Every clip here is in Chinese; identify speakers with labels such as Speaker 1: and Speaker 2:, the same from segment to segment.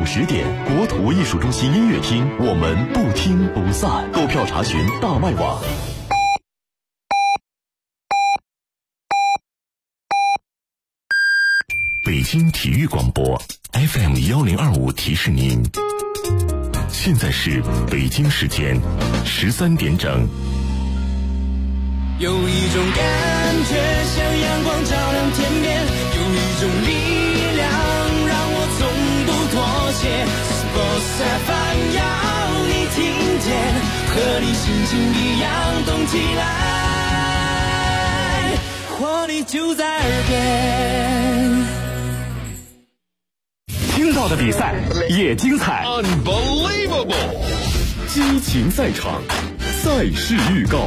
Speaker 1: 10点，国土艺术中心音乐厅，我们不听不散。购票查询大麦网。北京体育广播 FM1025提示您，现在是北京时间13点整。
Speaker 2: 有一种感觉像阳光照亮天边，有一种力量让我从不妥协。Sports FM 要你听见，和你心情一样动起来，活力就在耳边。
Speaker 3: 听到的比赛也精彩
Speaker 4: ，Unbelievable！
Speaker 3: 激情赛场，赛事预告。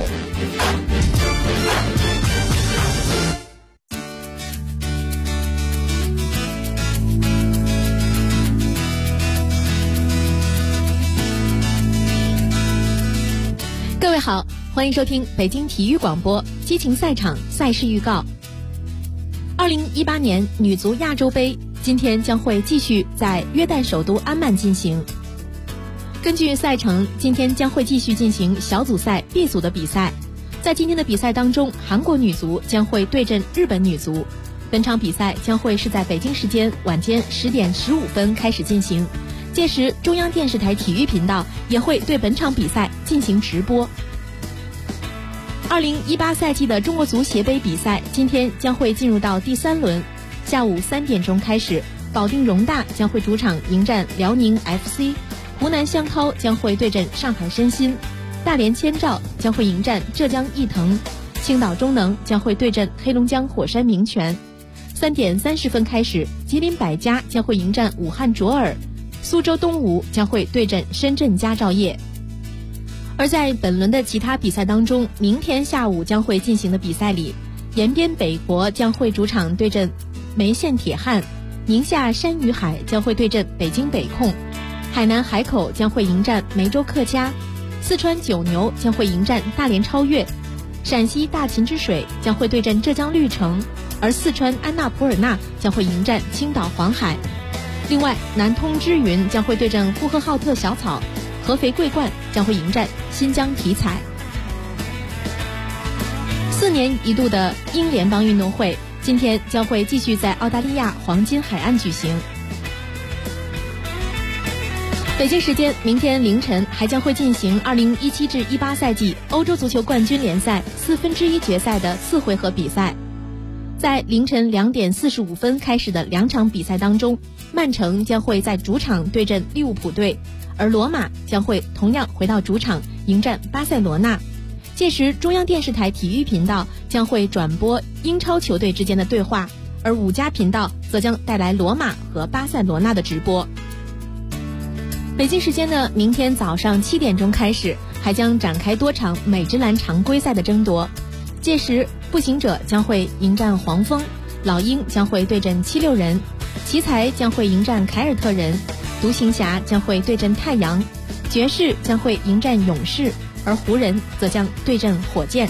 Speaker 5: 各位好，欢迎收听北京体育广播激情赛场赛事预告。2018年女足亚洲杯今天将会继续在约旦首都安曼进行。根据赛程，今天将会继续进行小组赛 B 组的比赛。在今天的比赛当中，韩国女足将会对阵日本女足。本场比赛将会是在北京时间晚间10点15分开始进行，届时中央电视台体育频道也会对本场比赛进行直播。2018赛季的中国足协杯比赛今天将会进入到第3轮，下午3点钟开始，保定容大将会主场迎战辽宁 FC， 湖南湘涛将会对阵上海申鑫，大连千兆将会迎战浙江毅腾，青岛中能将会对阵黑龙江火山明泉。3点30分开始，吉林百家将会迎战武汉卓尔，苏州东吴将会对阵深圳佳兆业。而在本轮的其他比赛当中，明天下午将会进行的比赛里，延边北国将会主场对阵梅县铁汉，宁夏山与海将会对阵北京北控，海南海口将会迎战梅州客家，四川九牛将会迎战大连超越，陕西大秦之水将会对阵浙江绿城，而四川安纳普尔纳将会迎战青岛黄海。另外，南通之云将会对阵呼和浩特小草，合肥桂冠将会迎战新疆体彩。4年一度的英联邦运动会今天将会继续在澳大利亚黄金海岸举行。北京时间明天凌晨还将会进行2017至18赛季欧洲足球冠军联赛1/4决赛的4回合比赛。在凌晨2点45分开始的2场比赛当中，曼城将会在主场对阵利物浦队，而罗马将会同样回到主场迎战巴塞罗那。届时中央电视台体育频道将会转播英超球队之间的对话，而5家频道则将带来罗马和巴塞罗那的直播。北京时间的明天早上7点钟开始，还将展开多场美职篮常规赛的争夺。届时步行者将会迎战黄蜂，老鹰将会对阵76人，奇才将会迎战凯尔特人，独行侠将会对阵太阳，爵士将会迎战勇士，而湖人则将对阵火箭。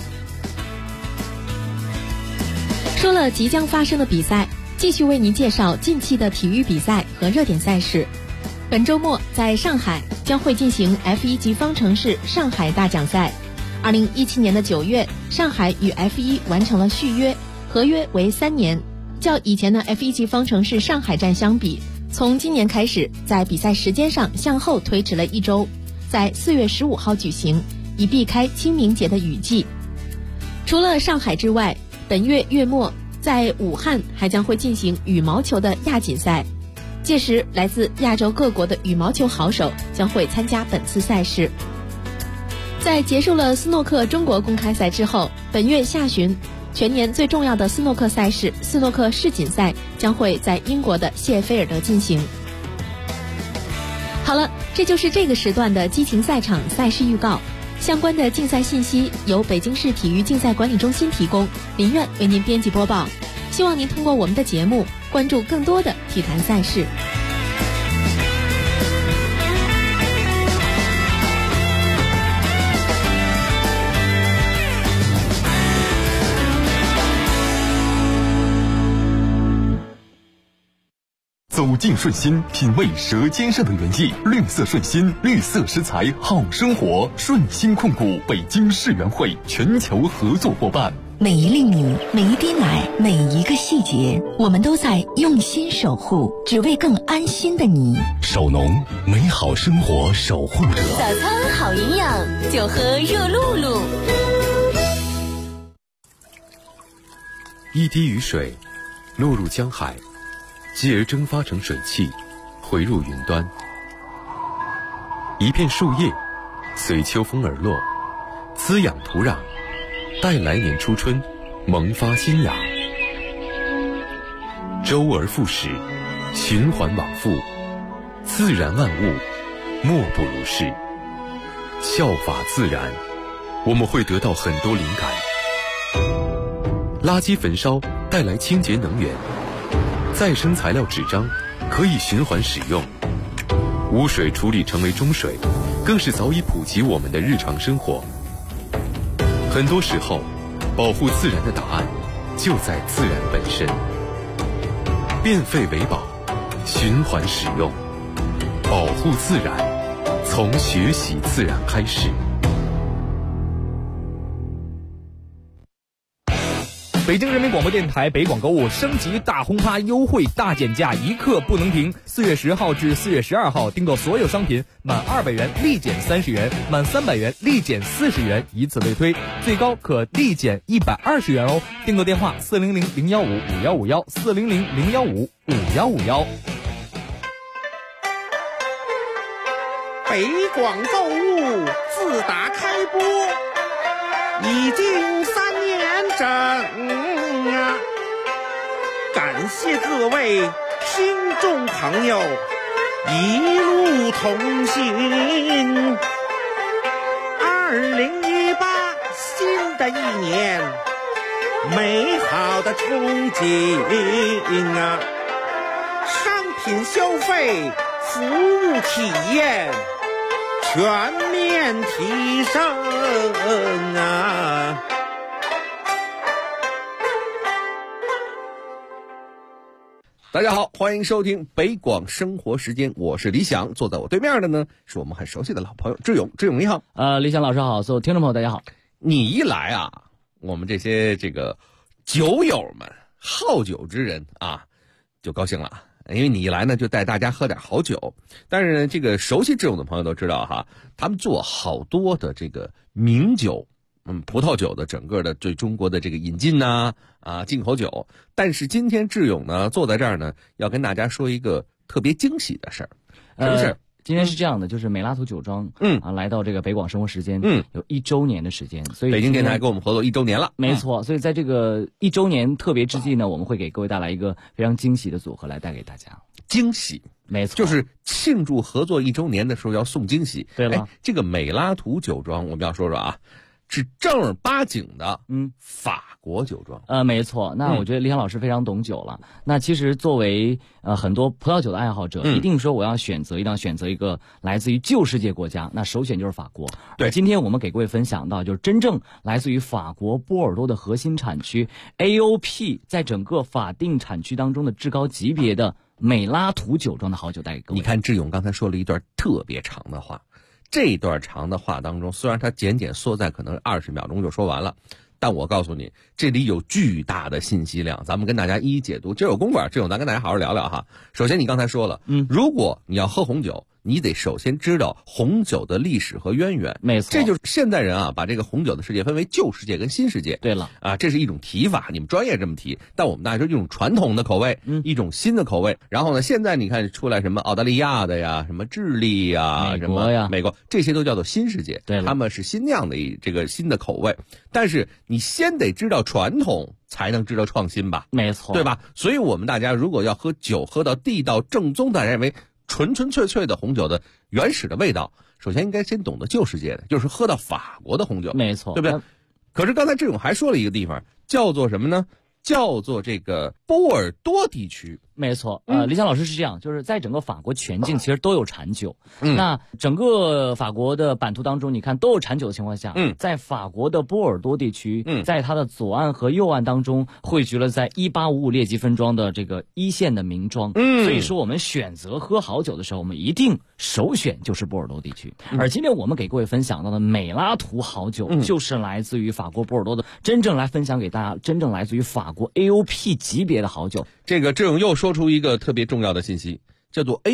Speaker 5: 说了即将发生的比赛，继续为您介绍近期的体育比赛和热点赛事。本周末在上海将会进行 F1 级方程式上海大奖赛。2017年的9月，上海与 F1 完成了续约，合约为3年。较以前的 F1 级方程式上海站相比，从今年开始在比赛时间上向后推迟了1周，在4月15号举行，以避开清明节的雨季。除了上海之外，本月月末在武汉还将会进行羽毛球的亚锦赛，届时来自亚洲各国的羽毛球好手将会参加本次赛事。在结束了斯诺克中国公开赛之后，本月下旬全年最重要的斯诺克赛事斯诺克世锦赛将会在英国的谢菲尔德进行。好了，这就是这个时段的激情赛场赛事预告。相关的竞赛信息由北京市体育竞赛管理中心提供，林苑为您编辑播报。希望您通过我们的节目关注更多的体坛赛事。
Speaker 1: 走
Speaker 3: 境顺心，品味舌尖上的原意。绿色顺心，绿色食材好生活。顺心控股北京世园会全球合作伙伴。
Speaker 4: 每一粒米，每一滴奶，每一个细节，我们都在用心守护，只为更安心的你。
Speaker 1: 首农，美好生活守护者。
Speaker 4: 早餐好营养，就喝热露露。
Speaker 6: 一滴雨水落入江海，继而蒸发成水汽，回入云端。一片树叶随秋风而落，滋养土壤，待来年初春萌发新芽。周而复始，循环往复，自然万物莫不如是。效法自然，我们会得到很多灵感。垃圾焚烧带来清洁能源，再生材料纸张可以循环使用，污水处理成为中水，更是早已普及我们的日常生活。很多时候，保护自然的答案就在自然本身。变废为宝，循环使用，保护自然，从学习自然开始。
Speaker 7: 北京人民广播电台北广购物升级大轰趴优惠大减价，一刻不能停。4月10号至4月12号，订购所有商品满200元立减30元，满300元立减40元，以此类推，最高可立减120元哦。订购电话400-015-5151，400-015-5151。
Speaker 8: 北广购物自打开播已经3年整啊！感谢各位听众朋友一路同行。2018新的一年，美好的憧憬啊！商品消费，服务体验全面提升啊！大家好，欢迎收听北广生活时间，我是李想，坐在我对面的呢是我们很熟悉的老朋友志勇。志勇你好。
Speaker 9: 李想老师好，所有听众朋友大家好。
Speaker 8: 你一来啊，我们这些酒友们，好酒之人啊，就高兴了。因为你一来呢，就带大家喝点好酒。但是呢，熟悉志勇的朋友都知道哈，他们做好多的名酒，葡萄酒的整个的对中国的引进进口酒。但是今天志勇呢坐在这儿呢，要跟大家说一个特别惊喜的事儿。什么事儿？
Speaker 9: 今天是这样的，就是美拉图酒庄来到北广生活时间有1周年的时间，所以
Speaker 8: 北京电台跟我们合作1周年了。
Speaker 9: 没错，所以在这个1周年特别之际呢，我们会给各位带来一个非常惊喜的组合来带给大家。
Speaker 8: 惊喜，
Speaker 9: 没错，
Speaker 8: 就是庆祝合作1周年的时候要送惊喜。
Speaker 9: 对了，
Speaker 8: 这个美拉图酒庄我们要说说啊，是正儿八经的法国酒庄。
Speaker 9: 没错。那我觉得李想老师非常懂酒了。那其实作为很多葡萄酒的爱好者，一定说我要选择一个来自于旧世界国家，那首选就是法国。
Speaker 8: 对，
Speaker 9: 今天我们给各位分享到就是真正来自于法国波尔多的核心产区 AOP 在整个法定产区当中的至高级别的美拉图酒庄的好酒带给各位。
Speaker 8: 你看志勇刚才说了一段特别长的话，这段长的话当中，虽然它简缩在可能20秒钟就说完了，但我告诉你，这里有巨大的信息量，咱们跟大家一一解读。今儿有公馆，志勇咱跟大家好好聊聊哈。首先你刚才说了，如果你要喝红酒，你得首先知道红酒的历史和渊源。
Speaker 9: 没错，
Speaker 8: 这就是现代人啊把这个红酒的世界分为旧世界跟新世界。
Speaker 9: 对了
Speaker 8: 啊，这是一种提法，你们专业这么提，但我们大家说一种传统的口味，一种新的口味。然后呢，现在你看出来什么澳大利亚的呀，什么智利呀，
Speaker 9: 美国呀，
Speaker 8: 美国，这些都叫做新世界。
Speaker 9: 对了，
Speaker 8: 他们是新酿的新的口味。但是你先得知道传统，才能知道创新吧？
Speaker 9: 没错，
Speaker 8: 对吧？所以我们大家如果要喝酒，喝到地道正宗，大家认为纯粹的红酒的原始的味道，首先应该先懂得旧世界的，就是喝到法国的红酒。
Speaker 9: 没错，
Speaker 8: 对不对？可是刚才志勇还说了一个地方，叫做什么呢？叫做波尔多地区。
Speaker 9: 没错，李想老师是这样，就是在整个法国全境其实都有产酒。那整个法国的版图当中，你看都有产酒的情况下，在法国的波尔多地区，在它的左岸和右岸当中汇聚了在1855列级分庄的这个一线的名庄。所以说我们选择喝好酒的时候，我们一定首选就是波尔多地区。而今天我们给各位分享到的美拉图好酒，就是来自于法国波尔多的，真正来分享给大家，真正来自于法国 AOP 级别的好酒。
Speaker 8: 这个志勇又说出一个特别重要的信息，叫做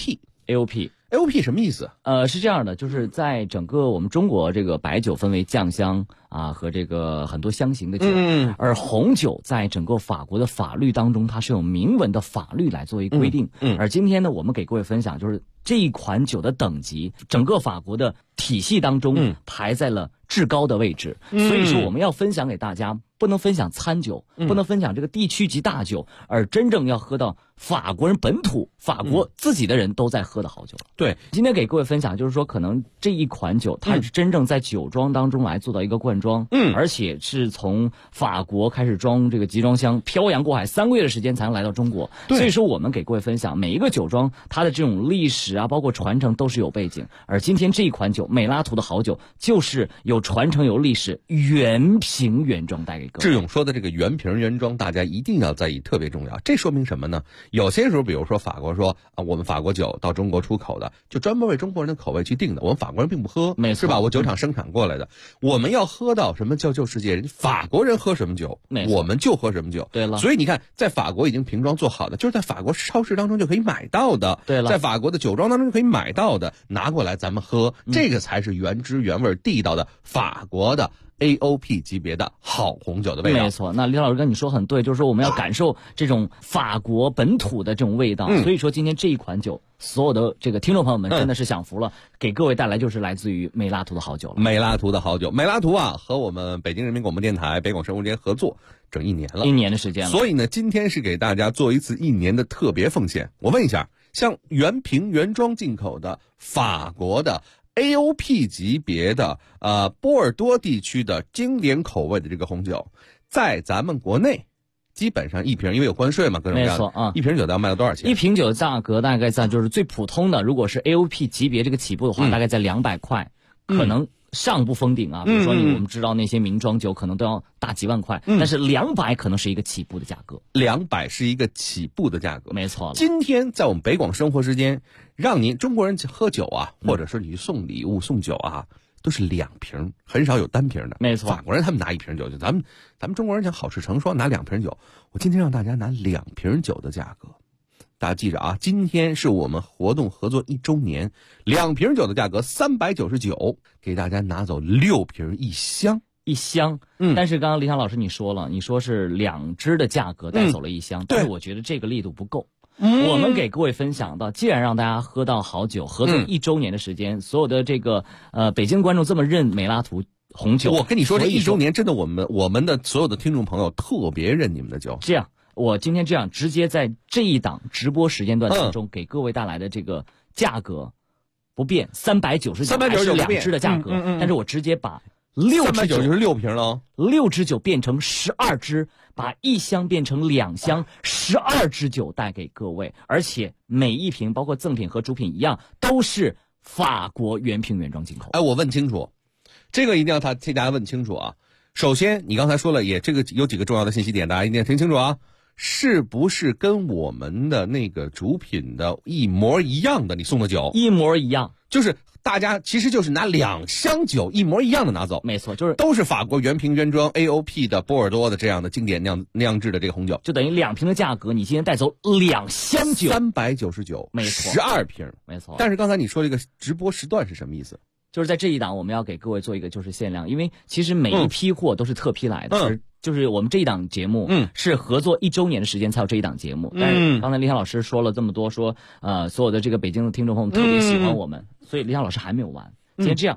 Speaker 8: AOP。AOP 什么意思？
Speaker 9: 是这样的，就是在整个我们中国这个白酒分为酱香啊和这个很多香型的酒，而红酒在整个法国的法律当中，它是有明文的法律来作为规定。而今天呢，我们给各位分享就是这一款酒的等级，整个法国的体系当中排在了至高的位置。所以说我们要分享给大家，不能分享餐酒，不能分享这个地区级大酒，而真正要喝到法国人本土、法国自己的人都在喝的好酒了。
Speaker 8: 对，
Speaker 9: 今天给各位分享就是说，可能这一款酒它是真正在酒庄当中来做到一个灌装，而且是从法国开始装这个集装箱漂洋过海3个月的时间才能来到中国。所以说我们给各位分享每一个酒庄它的这种历史啊，包括传承都是有背景。而今天这一款酒美拉图的好酒就是有传承有历史，原瓶原装带给各位。
Speaker 8: 志勇说的这个原瓶原装大家一定要在意，特别重要。这说明什么呢？有些时候比如说法国说我们法国酒到中国出口的就专门为中国人的口味去定的，我们法国人并不喝，
Speaker 9: 没错，
Speaker 8: 是吧？我酒厂生产过来的，我们要喝到什么叫旧世界，人法国人喝什么酒我们就喝什么酒。
Speaker 9: 对了，
Speaker 8: 所以你看在法国已经瓶装做好的，就是在法国超市当中就可以买到的，
Speaker 9: 对了，
Speaker 8: 在法国的酒庄当中就可以买到的，拿过来咱们喝，这个才是原汁原味地道的法国的AOP 级别的好红酒的味道。
Speaker 9: 没错，那李老师跟你说很对，就是说我们要感受这种法国本土的这种味道。所以说今天这一款酒，所有的这个听众朋友们真的是享福了，给各位带来就是来自于美拉图的好酒了。
Speaker 8: 美拉图的好酒，美拉图啊，和我们北京人民广播电台北广生活节合作整1年了
Speaker 9: ，1年的时间了。
Speaker 8: 所以呢，今天是给大家做一次1年的特别奉献。我问一下，像原瓶原装进口的法国的AOP 级别的波尔多地区的经典口味的这个红酒，在咱们国内基本上一瓶，因为有关税嘛，各种各样的，
Speaker 9: 没错啊，
Speaker 8: 一瓶酒要卖到多少钱？
Speaker 9: 一瓶酒价格大概在就是最普通的，如果是 AOP 级别这个起步的话，大概在200块，可能上不封顶啊。比如说我们知道那些名庄酒可能都要大几万块，但是200可能是一个起步的价格
Speaker 8: ，200是一个起步的价格，
Speaker 9: 没错。
Speaker 8: 今天在我们北广生活时间，让您中国人喝酒啊，或者说你送礼物送酒啊，都是2瓶，很少有单瓶的。
Speaker 9: 没错，
Speaker 8: 法国人他们拿1瓶酒，就咱们中国人讲好事成双，拿2瓶酒。我今天让大家拿2瓶酒的价格，大家记着啊，今天是我们活动合作1周年，2瓶酒的价格399，给大家拿走6瓶1箱。
Speaker 9: 1箱，但是刚刚李想老师你说了，你说是2支的价格带走了1箱，但是我觉得这个力度不够。我们给各位分享到，既然让大家喝到好酒，合作1周年的时间，所有的这个北京观众这么认美拉图红酒，
Speaker 8: 我跟你说这1周年真的我们的所有的听众朋友特别认你们的酒。
Speaker 9: 这样，我今天这样直接在这一档直播时间段当中给各位带来的这个价格不变，399还是2支的价格，但是我直接把6支酒
Speaker 8: 就是6瓶了
Speaker 9: ，6支酒变成12支，把1箱变成2箱，12支酒带给各位，而且每一瓶包括赠品和主品一样，都是法国原瓶原装进口。
Speaker 8: 哎，我问清楚，这个一定要替大家问清楚啊。首先，你刚才说了，这个有几个重要的信息点，大家一定要听清楚啊。是不是跟我们的那个主品的一模一样的？你送的酒
Speaker 9: 一模一样，
Speaker 8: 就是大家其实就是拿2箱酒一模一样的拿走，
Speaker 9: 没错，就是
Speaker 8: 都是法国原瓶原装 AOP 的波尔多的这样的经典酿制的这个红酒，
Speaker 9: 就等于2瓶的价格，你今天带走2箱酒
Speaker 8: ，399，
Speaker 9: 没错
Speaker 8: ，12瓶，
Speaker 9: 没错。
Speaker 8: 但是刚才你说这个直播时段是什么意思？
Speaker 9: 就是在这一档我们要给各位做一个就是限量，因为其实每一批货都是特批来的，就是我们这一档节目是合作1周年的时间才有这一档节目。但是刚才李想老师说了这么多，说所有的这个北京的听众朋友们特别喜欢我们，所以李想老师还没有完。今天这样，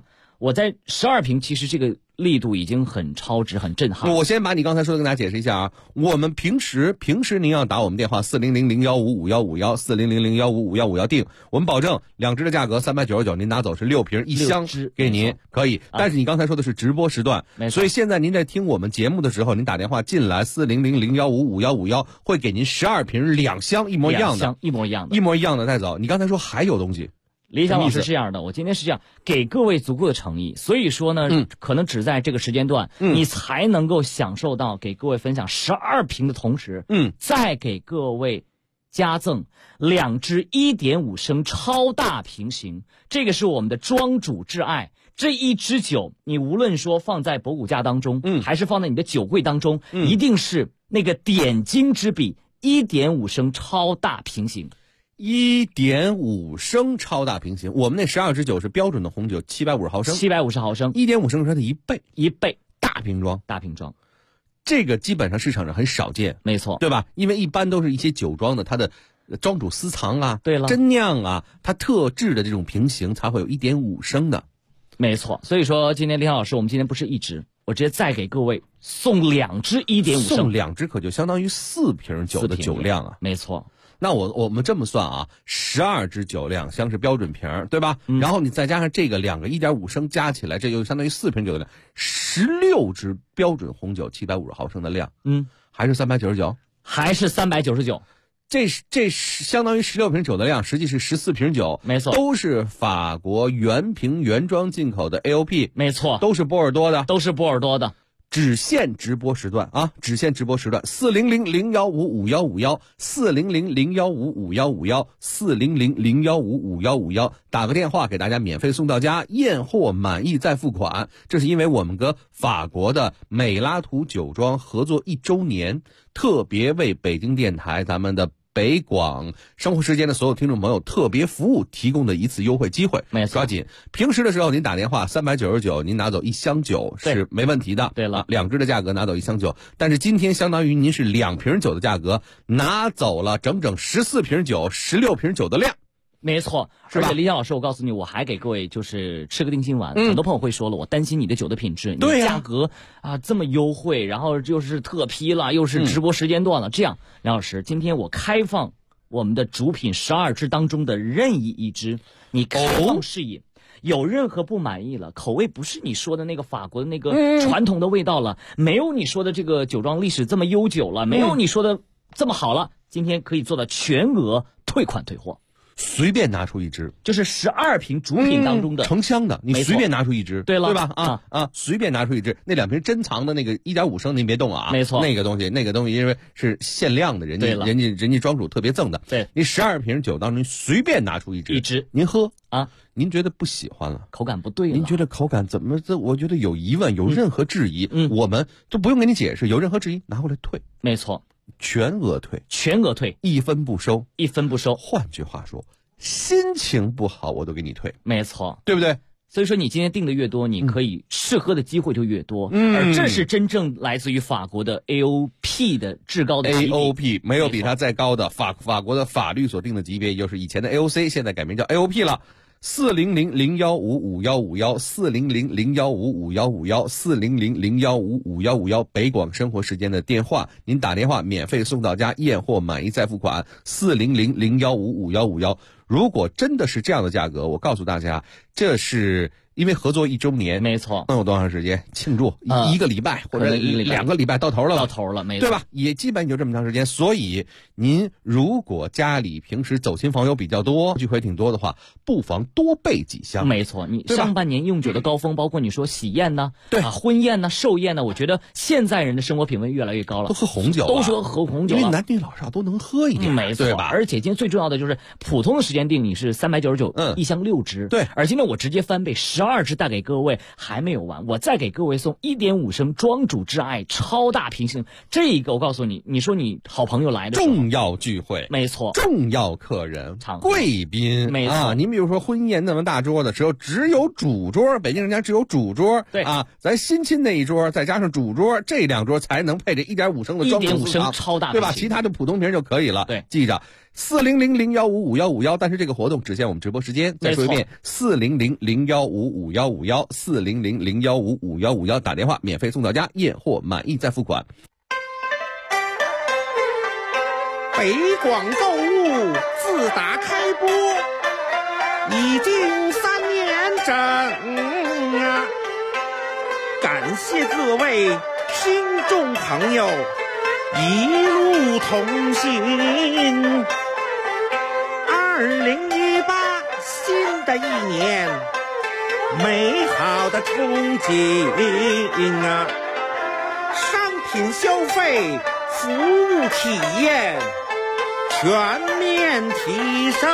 Speaker 9: 我在12瓶，其实这个力度已经很超值、很震撼。
Speaker 8: 我先把你刚才说的跟大家解释一下啊。我们平时您要打我们电话400-015-5151 400-015-5151定，我们保证2支的价格399，您拿走是6瓶1箱给您可以。但是你刚才说的是直播时段，所以现在您在听我们节目的时候，您打电话进来400-015-5151会给您12瓶2箱一模一样的，
Speaker 9: 一模一样的
Speaker 8: 带走。你刚才说还有东西。
Speaker 9: 李想老师是这样的，我今天是这样给各位足够的诚意，所以说呢，可能只在这个时间段，你才能够享受到给各位分享12瓶的同时，再给各位加赠2支1.5升超大瓶型，这个是我们的庄主挚爱。这一支酒，你无论说放在博古架当中，还是放在你的酒柜当中，一定是那个点睛之笔，1.5升超大瓶型。
Speaker 8: 1.5升超大瓶型，我们那12支酒是标准的红酒，750毫升
Speaker 9: ，750毫升
Speaker 8: ，1.5升是它的1倍，
Speaker 9: 大瓶装，
Speaker 8: 这个基本上市场上很少见，
Speaker 9: 没错，
Speaker 8: 对吧？因为一般都是一些酒庄的它的庄主私藏啊，
Speaker 9: 对了，
Speaker 8: 真酿啊，它特制的这种瓶型才会有1.5升的，
Speaker 9: 没错。所以说今天李老师，我们今天不是1支，我直接再给各位送2支1.5升，
Speaker 8: 送2支可就相当于4瓶酒的酒量啊，
Speaker 9: 没错。
Speaker 8: 那我们这么算啊，12支酒2箱是标准瓶，对吧？然后你再加上这个2个1.5升加起来，这就相当于4瓶酒的量，16支标准红酒750毫升的量，还是399，
Speaker 9: 还是399。
Speaker 8: 这相当于16瓶酒的量，实际是14瓶酒，
Speaker 9: 没错，
Speaker 8: 都是法国原瓶原装进口的 AOP，
Speaker 9: 没错，
Speaker 8: 都是波尔多的，只限直播时段啊！只限直播时段，400-015-5151 400-015-5151 400-015-5151，打个电话给大家免费送到家，验货满意再付款。这是因为我们和法国的美拉图酒庄合作1周年，特别为北京电台咱们的北广生活时间的所有听众朋友特别服务提供的一次优惠机会，
Speaker 9: 没错，
Speaker 8: 抓紧。平时的时候您打电话399，您拿走1箱酒是没问题的。
Speaker 9: 对了
Speaker 8: ，2支的价格拿走1箱酒，但是今天相当于您是2瓶酒的价格拿走了整整14瓶酒，16瓶酒的量。
Speaker 9: 没错，而且李想老师，我告诉你，我还给各位就是吃个定心丸。很多朋友会说了，我担心你的酒的品质，
Speaker 8: 对呀，
Speaker 9: 价格啊这么优惠，然后又是特批了，又是直播时间段了，这样，李老师，今天我开放我们的主品12支当中的任意1支，你开放试饮。有任何不满意了，口味不是你说的那个法国的那个传统的味道了，没有你说的这个酒庄历史这么悠久了，没有你说的这么好了，今天可以做到全额退款退货。
Speaker 8: 随便拿出1支，
Speaker 9: 就是12瓶主品当中的
Speaker 8: 成箱的，你随便拿出1支，
Speaker 9: 对了，
Speaker 8: 对吧？随便拿出1支，那2瓶珍藏的那个1.5升您别动啊，
Speaker 9: 没错，
Speaker 8: 那个东西因为是限量的，人家庄主特别赠的，
Speaker 9: 对，
Speaker 8: 你12瓶酒当中随便拿出1支，您喝
Speaker 9: 啊，
Speaker 8: 您觉得不喜欢了，
Speaker 9: 口感不对了，
Speaker 8: 您觉得口感怎么我觉得有疑问，有任何质疑，我们都不用给你解释，有任何质疑拿回来退，
Speaker 9: 没错。
Speaker 8: 全额退
Speaker 9: ，1
Speaker 8: 分不收，换句话说，心情不好我都给你退，
Speaker 9: 没错，
Speaker 8: 对不对？
Speaker 9: 所以说你今天订的越多，你可以试喝的机会就越多，而这是真正来自于法国的 AOP 的至高的级别
Speaker 8: AOP， 没有比它再高的，法国的法律所定的级别，也就是以前的 AOC， 现在改名叫 AOP 了。400-015-5151 400-015-5151 400-015-5151，北广生活时间的电话，您打电话免费送到家，验货满意再付款。400-015-5151，如果真的是这样的价格，我告诉大家，这是因为合作1周年，
Speaker 9: 没错，
Speaker 8: 能有多长时间庆祝？1个礼拜或者2个礼拜到头了，
Speaker 9: 没错，
Speaker 8: 对吧？也基本就这么长时间。所以您如果家里平时走亲访友比较多，聚会挺多的话，不妨多备几箱。
Speaker 9: 没错，你上半年用酒的高峰，包括你说喜宴呢，
Speaker 8: 对
Speaker 9: 婚宴呢、寿宴呢，我觉得现在人的生活品味越来越高了，
Speaker 8: 都喝红酒，
Speaker 9: 都说喝红酒，
Speaker 8: 因为男女老少都能喝一点，
Speaker 9: 没错，
Speaker 8: 对吧？
Speaker 9: 而且今天最重要的就是普通的时间订你是399，1箱6支，
Speaker 8: 对。
Speaker 9: 而今天我直接翻倍12支带给各位，还没有完，我再给各位送1.5升庄主挚爱超大瓶型，这个我告诉你，你说你好朋友来的时候，
Speaker 8: 重要聚会，
Speaker 9: 没错，
Speaker 8: 重要客人，贵宾，
Speaker 9: 没错
Speaker 8: 啊。您比如说婚宴那么大桌的时候，只有主桌，北京人家只有主桌，
Speaker 9: 对
Speaker 8: 啊，咱新亲那一桌再加上主桌，这2桌才能配这1.5升的庄主
Speaker 9: 1.5升超大瓶，
Speaker 8: 对吧？其他的普通瓶就可以了。
Speaker 9: 对，
Speaker 8: 记着400-015-5151，但是这个活动只限我们直播时间。再说一遍，400-015-5151 010-015-5151，打电话免费送到家，验货满意再付款。
Speaker 10: 北广购物自打开播已经3年整啊，感谢各位听众朋友一路同行。2018新的一年，美好的憧憬啊，商品消费，服务体验全面提升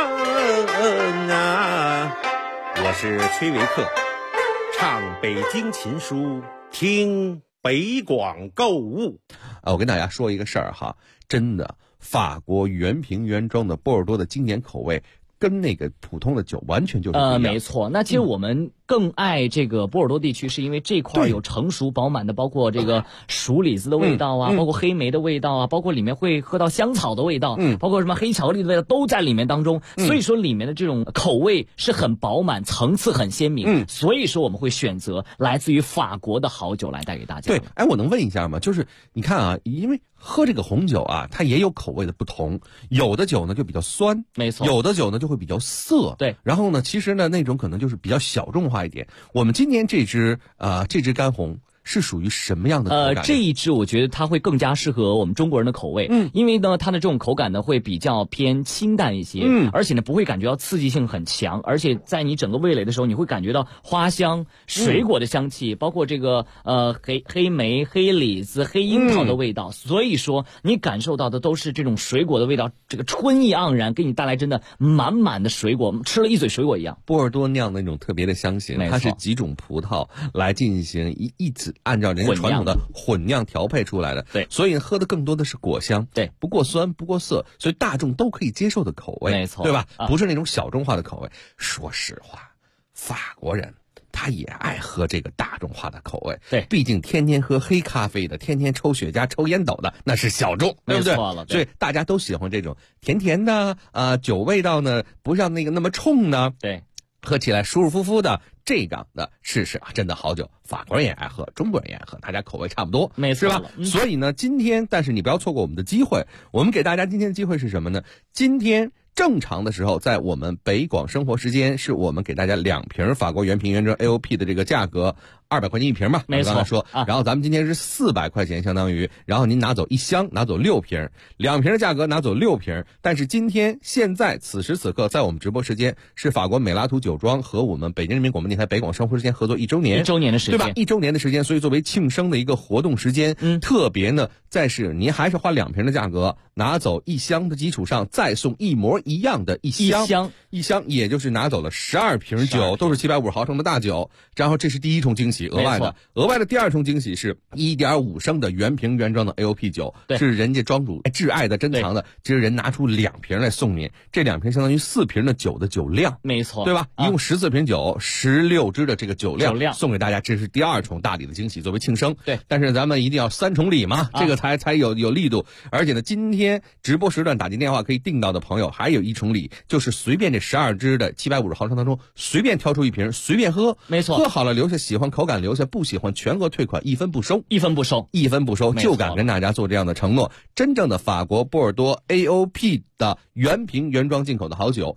Speaker 10: 啊！我是崔维克，唱北京琴书，听北广购物。
Speaker 8: 我跟大家说一个事儿哈，真的，法国原瓶原装的波尔多的经典口味，跟那个普通的酒完全就是不一样。
Speaker 9: 没错。那其实我们更爱这个波尔多地区，是因为这块有成熟饱满的，包括这个熟李子的味道啊，包括黑莓的味道啊，包括里面会喝到香草的味道，包括什么黑巧克力的味道都在里面当中。所以说里面的这种口味是很饱满，层次很鲜明。所以说我们会选择来自于法国的好酒来带给大家。
Speaker 8: 对，我能问一下吗？就是你看啊，因为喝这个红酒啊，它也有口味的不同，有的酒呢就比较酸，
Speaker 9: 没错，
Speaker 8: 有的酒呢就会比较涩，
Speaker 9: 对。
Speaker 8: 然后呢，其实呢那种可能就是比较小众化一点。我们今年这支干红是属于什么样的口感？
Speaker 9: 这一支我觉得它会更加适合我们中国人的口味，因为呢它的这种口感呢会比较偏清淡一些，而且呢不会感觉到刺激性很强，而且在你整个味蕾的时候，你会感觉到花香、水果的香气，包括这个黑莓、黑李子、黑樱桃的味道，所以说你感受到的都是这种水果的味道，这个春意盎然，给你带来真的满满的水果，吃了一嘴水果一样。
Speaker 8: 波尔多酿的那种特别的香型，它是几种葡萄来进行一直按照人家传统的混酿调配出来的，
Speaker 9: 对，
Speaker 8: 所以喝的更多的是果香，
Speaker 9: 对，
Speaker 8: 不过酸不过涩，所以大众都可以接受的口味，
Speaker 9: 没错，
Speaker 8: 对吧？不是那种小众化的口味。说实话，法国人他也爱喝这个大众化的口味，
Speaker 9: 对，
Speaker 8: 毕竟天天喝黑咖啡的，天天抽雪茄、抽烟斗的，那是小众，对不对？
Speaker 9: 没错了，
Speaker 8: 所以大家都喜欢这种甜甜的酒味道呢，不像那个那么冲呢，
Speaker 9: 对。
Speaker 8: 喝起来舒舒服服的，这样的试试真的好酒，法国人也爱喝，中国人也爱喝，大家口味差不多，
Speaker 9: 没错，
Speaker 8: 是吧？所以呢，今天但是你不要错过我们的机会，我们给大家今天的机会是什么呢？今天正常的时候，在我们北广生活时间，是我们给大家2瓶法国原瓶原装 AOP 的这个价格，200块钱一瓶吧，
Speaker 9: 没错。
Speaker 8: 刚才说，然后咱们今天是400块钱，相当于，然后您拿走1箱，拿走6瓶，2瓶的价格拿走6瓶。但是今天现在此时此刻，在我们直播时间是法国美拉图酒庄和我们北京人民广播电台北广生活时间合作1周年，
Speaker 9: 的时间，
Speaker 8: 对吧？1周年的时间，所以作为庆生的一个活动时间，特别呢，再是您还是花2瓶的价格，拿走1箱的基础上，再送一模一样的1箱，也就是拿走了12瓶酒，都是750毫升的大酒。然后这是第一重惊喜，额外的第2重惊喜是1.5升的原瓶原装的 AOP 酒，是人家庄主挚爱的珍藏的，其实人拿出2瓶来送您，这2瓶相当于4瓶的酒的酒量，
Speaker 9: 没错，
Speaker 8: 对吧？一共14瓶酒，16支的这个酒量送给大家，这是第2重大礼的惊喜，作为庆生。
Speaker 9: 对，
Speaker 8: 但是咱们一定要3重礼嘛，这个才有力度。而且呢，今天直播时段打进电话可以订到的朋友，还有1重礼，就是随便这12支的750毫升当中，随便挑出1瓶，随便喝，
Speaker 9: 没错，
Speaker 8: 喝好了留下，喜欢口感留下，不喜欢全额退款，1分不收，就敢跟大家做这样的承诺。真正的法国波尔多 AOP 的原瓶原装进口的好酒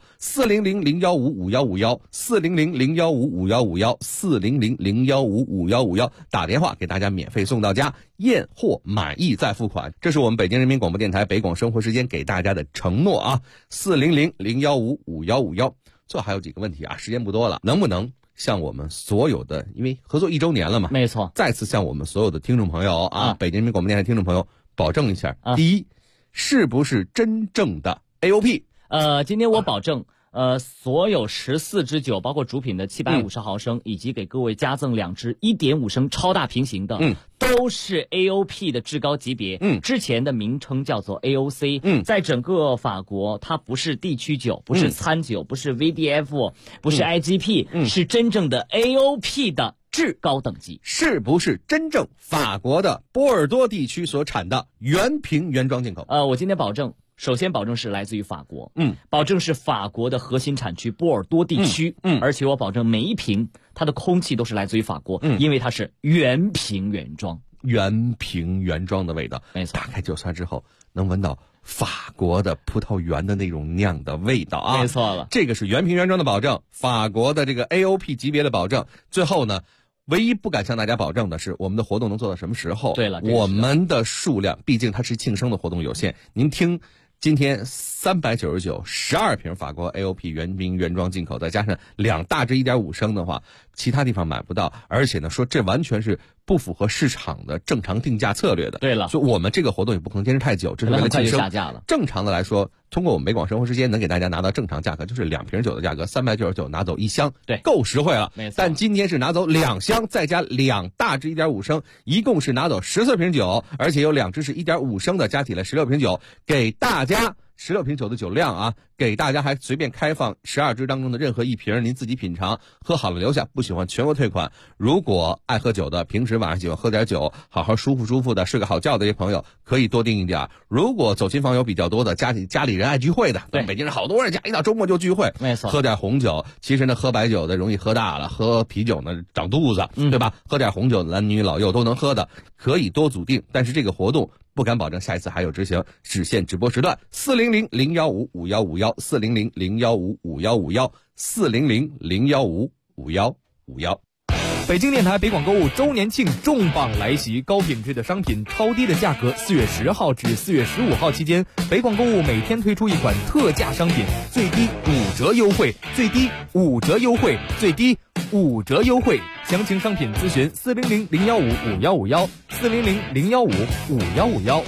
Speaker 8: ，400-015-5151，400-015-5151，400-015-5151，打电话给大家免费送到家，验货满意再付款。这是我们北京人民广播电台北广生活时间给大家的承诺啊，400-015-5151。最后还有几个问题啊，时间不多了，能不能向我们所有的，因为合作1周年了嘛，
Speaker 9: 没错，
Speaker 8: 再次向我们所有的听众朋友北京人民广播电台听众朋友保证一下，第一，是不是真正的 AOP？
Speaker 9: 今天我保证，所有14支酒，包括主品的750毫升，以及给各位加赠2支1.5升超大瓶型的，都是 AOP 的至高级别。之前的名称叫做 AOC。在整个法国，它不是地区酒，不是餐酒，不是 VDF，不是 IGP，是真正的 AOP 的至高等级。
Speaker 8: 是不是真正法国的波尔多地区所产的原瓶原装进口？
Speaker 9: 我今天保证首先保证是来自于法国，保证是法国的核心产区波尔多地区，而且我保证每一瓶它的空气都是来自于法国，因为它是原瓶原装，
Speaker 8: 原瓶原装的味道。
Speaker 9: 没错，
Speaker 8: 打开酒塞之后能闻到法国的葡萄园的那种酿的味道啊，
Speaker 9: 没错了，
Speaker 8: 这个是原瓶原装的保证，法国的这个 AOP 级别的保证。最后呢，唯一不敢向大家保证的是我们的活动能做到什么时候。
Speaker 9: 对了，
Speaker 8: 我们的数量毕竟它是庆生的活动有限，您听今天399 12瓶法国 AOP 原瓶原装进口，再加上2大支 1.5 升的话，其他地方买不到，而且呢说这完全是不符合市场的正常定价策略的。
Speaker 9: 对了，
Speaker 8: 所以我们这个活动也不可能坚持太久，这是为了庆生。
Speaker 9: 下架了。
Speaker 8: 正常的来说，通过我们北广生活时间能给大家拿到正常价格，就是2瓶酒的价格，399拿走1箱，
Speaker 9: 对，
Speaker 8: 够实惠了。
Speaker 9: 没错。
Speaker 8: 但今天是拿走2箱，再加2大支 1.5 升，一共是拿走14瓶酒，而且有2支是 1.5 升的，加起来16瓶酒，给大家。16瓶酒的酒量啊，给大家还随便开放12支当中的任何一瓶，您自己品尝，喝好了留下，不喜欢全额退款。如果爱喝酒的，平时晚上喜欢喝点酒，好好舒服的睡个好觉的这些朋友，可以多订一点。如果走亲访友比较多的，家里人爱聚会的，对，北京人好多人家一到周末就聚会，
Speaker 9: 没错，
Speaker 8: 喝点红酒。其实呢，喝白酒的容易喝大了，喝啤酒呢长肚子，对吧？喝点红酒，男女老幼都能喝的，可以多组订。但是这个活动不敢保证下一次还有执行，只限直播时段，400-015-5151，400-015-5151，400-015-5151。
Speaker 7: 北京电台北广购物周年庆重磅来袭，高品质的商品，超低的价格。4月10号至4月15号期间，北广购物每天推出一款特价商品，最低5折优惠，最低5折优惠，最低5折优惠。详情商品咨询400-015-5151，400-015-5151。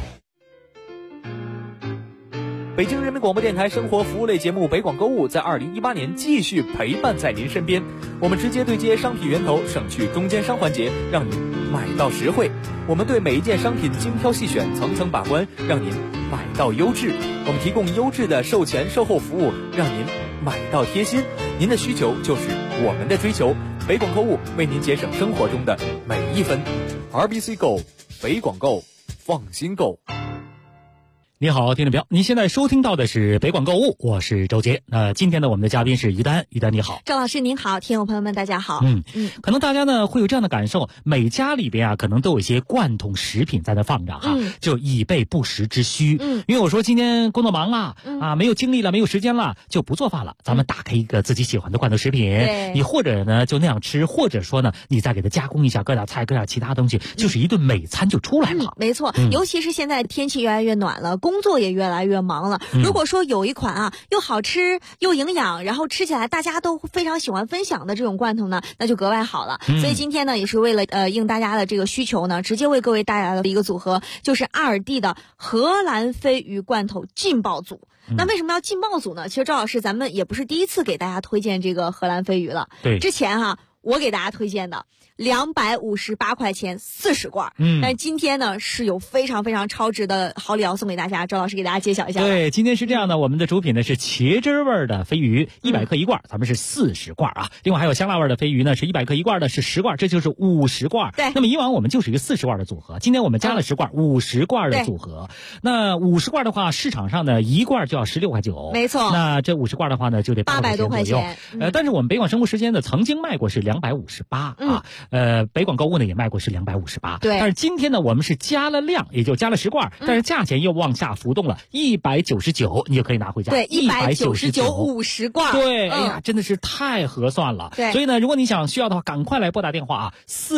Speaker 7: 北京人民广播电台生活服务类节目北广购物在2018年继续陪伴在您身边，我们直接对接商品源头，省去中间商环节，让您买到实惠。我们对每一件商品精挑细选，层层把关，让您买到优质。我们提供优质的售前售后服务，让您买到贴心。您的需求就是我们的追求，北广购物为您节省生活中的每一分。RBC Go， 北广购，放心购。
Speaker 11: 你好，听众朋友，您现在收听到的是北广购物，我是周杰。今天呢，我们的嘉宾是于丹，于丹你好。
Speaker 5: 周老师您好，听友朋友们大家好。
Speaker 11: 可能大家呢会有这样的感受，每家里边啊可能都有一些罐头食品在那放着哈，就以备不时之需。因为我说今天工作忙了没有精力了，没有时间了，就不做饭了，咱们打开一个自己喜欢的罐头食品，你或者呢就那样吃，或者说呢你再给它加工一下，搁点菜，搁点其他东西，就是一顿美餐就出来了。
Speaker 5: 没错，尤其是现在天气越来越暖了，工作也越来越忙了。如果说有一款又好吃又营养，然后吃起来大家都非常喜欢分享的这种罐头呢，那就格外好了。所以今天呢，也是为了应大家的这个需求呢，直接为各位带来了一个组合，就是阿尔蒂的荷兰飞鱼罐头劲爆组。那为什么要劲爆组呢？其实赵老师，咱们也不是第一次给大家推荐这个荷兰飞鱼了。对，之前我给大家推荐的258块钱40罐，但是今天呢是有非常非常超值的好礼要送给大家，周老师给大家揭晓一下。
Speaker 11: 对，今天是这样的，我们的主品呢是茄汁味的飞鱼，100克一罐，咱们是40罐啊。另外还有香辣味的飞鱼呢，是100克一罐的，是10罐，这就是50罐。对，那么以往我们就是一个40罐的组合，今天我们加了10罐，50罐的组合。那50罐的话，市场上呢一罐就要16块9，没错。那这50罐的话呢，就得800多块钱左右。但是我们北广生活时间呢，曾经卖过是258啊。北广购物呢也卖过是258，对。但是今天呢，我们是加了量，也就加了10罐，但是价钱又往下浮动了，199，你就可以拿回家。对，199 50罐。对，哎呀，真的是太合算了。对，所以呢，如果你想需要的话，赶快来拨打电话啊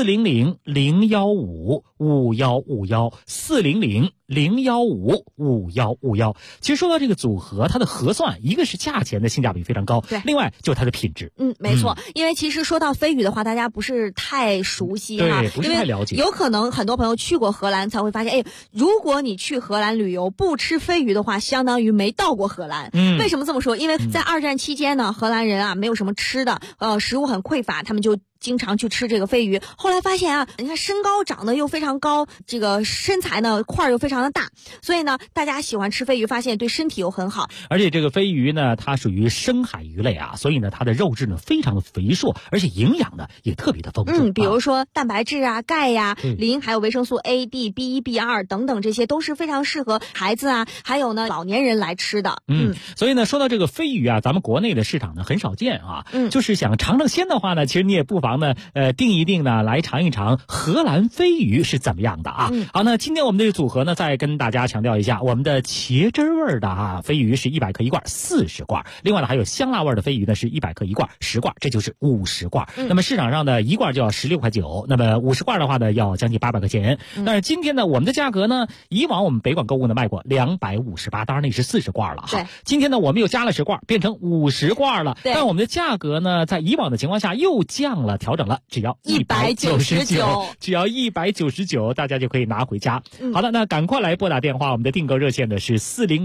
Speaker 11: ，400-015-5151，400-015-5151。其实说到这个组合，它的核算，一个是价钱的性价比非常高，对，另外就是它的品质。
Speaker 5: 没错，因为其实说到飞鱼的话，大家不是太熟悉哈，
Speaker 11: 对，不是太了解。
Speaker 5: 有可能很多朋友去过荷兰才会发现，如果你去荷兰旅游不吃飞鱼的话，相当于没到过荷兰。为什么这么说？因为在2战期间呢，荷兰人没有什么吃的，食物很匮乏，他们就
Speaker 12: 经常去吃这个飞鱼。后来发现啊，你看身高长得又非常高，这个身材呢块又非常的大，所以呢大家喜欢吃飞鱼，发现对身体又很好。
Speaker 11: 而且这个飞鱼呢，它属于深海鱼类啊，所以呢它的肉质呢非常的肥硕，而且营养呢也特别的丰富。
Speaker 12: 比如说蛋白质啊、钙呀、磷，还有维生素 A、D、B1、B2 等等，这些都是非常适合孩子啊，还有呢老年人来吃的。
Speaker 11: 所以呢说到这个飞鱼啊，咱们国内的市场呢很少见啊。就是想尝尝鲜的话呢，其实你也不妨呢定一定呢来尝一尝荷兰飞鱼是怎么样的啊。好，那今天我们这个组合呢再跟大家强调一下，我们的茄汁味的飞鱼是100克一罐40罐，另外呢还有香辣味的飞鱼呢是100克一罐10罐，这就是50罐。那么市场上的一罐就要16块9，那么50罐的话呢要将近800块钱。但是今天呢我们的价格呢，以往我们北广购物呢卖过258，当然那是40罐了哈。今天呢我们又加了10罐，变成50罐了。但我们的价格呢在以往的情况下又降了，调整了，只要199，只要199，大家就可以拿回家。好的，那赶快来拨打电话，我们的订购热线的是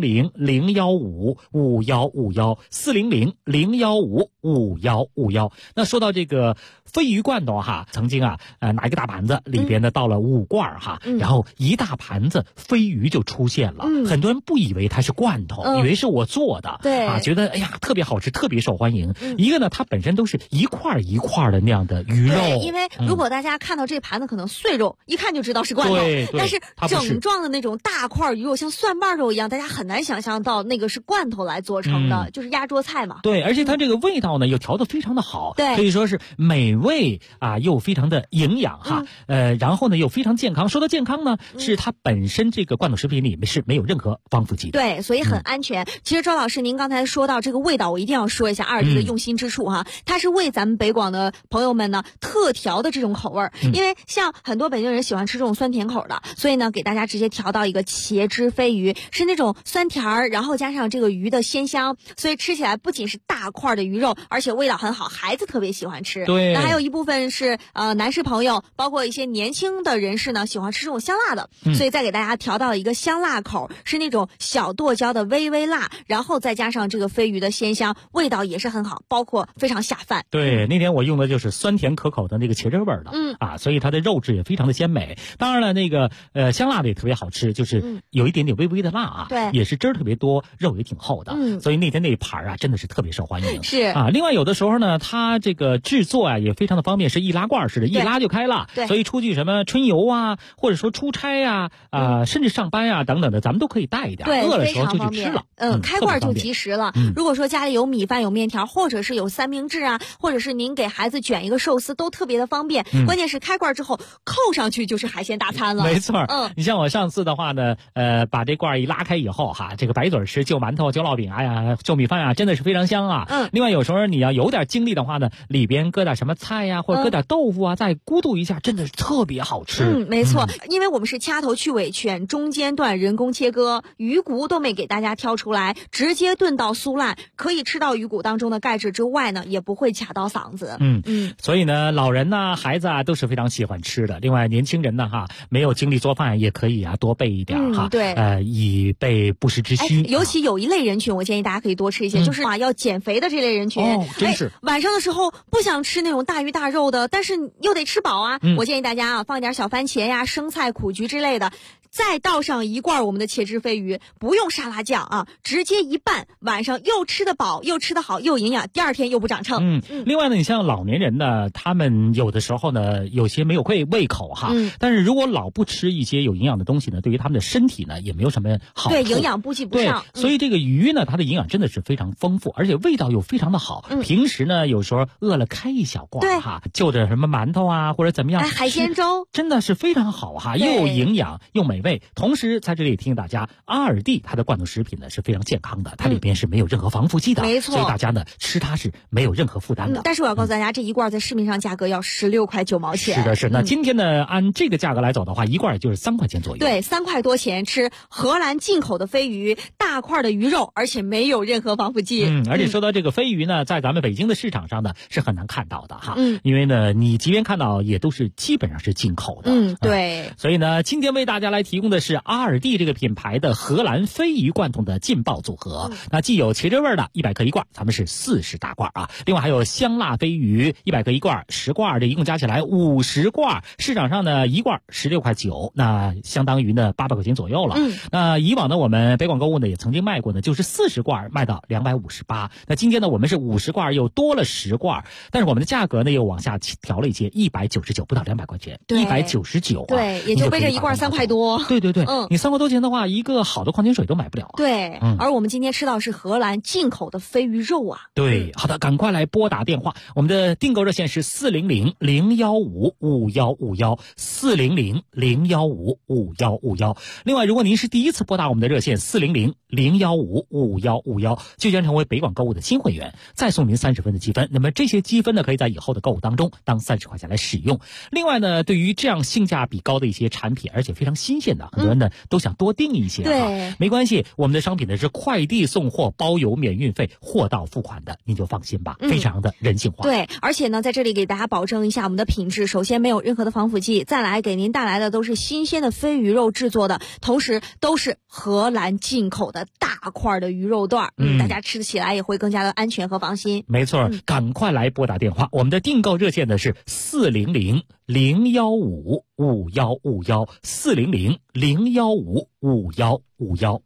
Speaker 11: 400-015-5151，400-015-5151。那说到这个飞鱼罐头哈，曾经啊拿一个大盘子，里边呢倒了5罐哈，然后一大盘子飞鱼就出现了。很多人不以为它是罐头，以为是我做的，觉得哎呀特别好吃，特别受欢迎。一个呢它本身都是一块一块的那样的鱼肉，
Speaker 12: 因为如果大家看到这盘子可能碎肉，一看就知道是罐头，但是整状的那种大块鱼肉像蒜瓣肉一样，大家很难想象到那个是罐头来做成的，就是压桌菜嘛。
Speaker 11: 对，而且它这个味道呢又调得非常的好，可以说是美味啊，又非常的营养哈。然后呢又非常健康。说到健康呢，是它本身这个罐头食品里面是没有任何防腐剂的，
Speaker 12: 对，所以很安全。其实周老师您刚才说到这个味道，我一定要说一下2D的用心之处哈，它是为咱们北广的朋友们呢特调的这种口味，因为像很多北京人喜欢吃这种酸甜口的，所以呢给大家直接调到一个茄汁飞鱼，是那种酸甜儿，然后加上这个鱼的鲜香，所以吃起来不仅是大块的鱼肉，而且味道很好，孩子特别喜欢吃。
Speaker 11: 对，
Speaker 12: 那还有一部分是男士朋友，包括一些年轻的人士呢喜欢吃这种香辣的，所以再给大家调到一个香辣口，是那种小剁椒的微微辣，然后再加上这个飞鱼的鲜香，味道也是很好，包括非常下饭。
Speaker 11: 对，那天我用的就是酸甜可口的那个茄汁味的，所以它的肉质也非常的鲜美。当然了，那个香辣的也特别好吃，就是有一点点微微的辣啊，
Speaker 12: 对，
Speaker 11: 也是汁儿特别多，肉也挺厚的，所以那天那一盘啊真的是特别受欢迎。
Speaker 12: 是
Speaker 11: 啊，另外有的时候呢，它这个制作啊也非常的方便，是易拉罐式的，一拉就开了。
Speaker 12: 对，
Speaker 11: 所以出去什么春游啊，或者说出差啊，甚至上班啊等等的，咱们都可以带一点，饿了时候就去吃了。
Speaker 12: 开罐就及时了。如果说家里有米饭、有面条，或者是有三明治啊，或者是您给孩子卷一个寿司，都特别的方便。关键是开罐之后扣上去就是海鲜大餐了。
Speaker 11: 没错，你像我上次的话呢，把这罐一拉开以后哈，这个白嘴吃就馒头、就烙饼，哎呀，就米饭啊，真的是非常香啊。另外有时候你要有点精力的话呢，里边搁点什么菜呀，或者搁点豆腐啊，再咕嘟一下，真的是特别好吃。
Speaker 12: 没错，因为我们是掐头去尾，选中间段人工切割，鱼骨都没给大家挑出来，直接炖到酥烂，可以吃到鱼骨当中的钙质之外呢，也不会卡到嗓子。
Speaker 11: 所以呢，老人呐、孩子啊都是非常喜欢吃的。另外，年轻人呢没有精力做饭，也可以多备一点哈。
Speaker 12: 对，
Speaker 11: 以备不时之需。
Speaker 12: 尤其有一类人群，我建议大家可以多吃一些，就是要减肥的这类人群。
Speaker 11: 真是
Speaker 12: 晚上的时候不想吃那种大鱼大肉的，但是又得吃饱啊。我建议大家放一点小番茄呀、生菜、苦菊之类的。再倒上一罐我们的茄汁飞鱼，不用沙拉酱啊，直接一拌，晚上又吃得饱，又吃得好，又营养，第二天又不长秤。
Speaker 11: 另外呢，你像老年人呢，他们有的时候呢，有些没有胃口哈，但是如果老不吃一些有营养的东西呢，对于他们的身体呢，也没有什么好处。
Speaker 12: 对，营养补给不上。
Speaker 11: 所以这个鱼呢，它的营养真的是非常丰富，而且味道又非常的好。平时呢，有时候饿了开一小罐哈，就着什么馒头啊，或者怎么样，
Speaker 12: 海鲜粥
Speaker 11: 真的是非常好哈，又营养又美味。同时在这里提醒大家，2D它的罐头食品呢是非常健康的，它里边是没有任何防腐剂的，
Speaker 12: 没错，
Speaker 11: 所以大家呢吃它是没有任何负担的。
Speaker 12: 但是我要告诉大家，这一罐在市面上价格要16块9毛钱。
Speaker 11: 是的，是。那今天呢，按这个价格来走的话，一罐也就是3块钱左右。
Speaker 12: 对，3块多钱吃荷兰进口的飞鱼，大块的鱼肉，而且没有任何防腐剂。
Speaker 11: 而且说到这个飞鱼呢，在咱们北京的市场上呢是很难看到的哈。因为呢，你即便看到，也都是基本上是进口的。
Speaker 12: 对。
Speaker 11: 所以呢，今天为大家来提供的是阿尔蒂这个品牌的荷兰鲱鱼罐头的劲爆组合。那既有茄汁味的100克一罐，咱们是40大罐啊。另外还有香辣鲱鱼100克一罐，10罐，这一共加起来50罐。市场上呢一罐16.9块，那相当于呢800块钱左右了。那以往呢我们北广购物呢也曾经卖过呢，就是40罐卖到258。那今天呢我们是50罐又多了10罐，但是我们的价格呢又往下调了一些，199，不到200块钱，199啊。
Speaker 12: 对，也就背着一罐3块多。
Speaker 11: 对，你3块多钱的话，一个好的矿泉水都买不了啊。
Speaker 12: 对，而我们今天吃到是荷兰进口的鲱鱼肉啊。
Speaker 11: 对，好的，赶快来拨打电话，我们的订购热线是400-015-5151，400-015-5151。另外，如果您是第一次拨打我们的热线400-015-5151，就将成为北广购物的新会员，再送您30分的积分。那么这些积分呢，可以在以后的购物当中当30块钱来使用。另外呢，对于这样性价比高的一些产品，而且非常新鲜的，很多人呢都想多订一些。
Speaker 12: 对，
Speaker 11: 没关系，我们的商品呢是快递送货，包邮免运费，货到付款的，您就放心吧，非常的人性化。
Speaker 12: 对，而且呢，在这里给大家保证一下我们的品质，首先没有任何的防腐剂，再来给您带来的都是新鲜的鲱鱼肉制作的，同时都是荷兰进口的大块的鱼肉段，大家吃起来也会更加的安全和放心。
Speaker 11: 没错，赶快来拨打电话，我们的订购热线呢是400-015-5151，400-015-5151。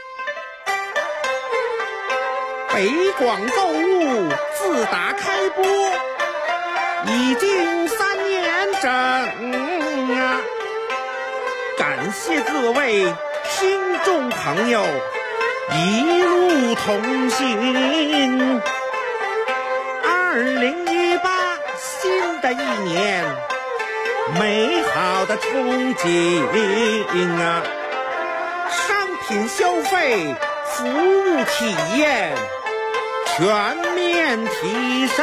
Speaker 10: 北广购物自打开播已经3年整啊，感谢各位听众朋友一路同行。2018新的一年，美好的憧憬啊，商品消费，服务体验全面提升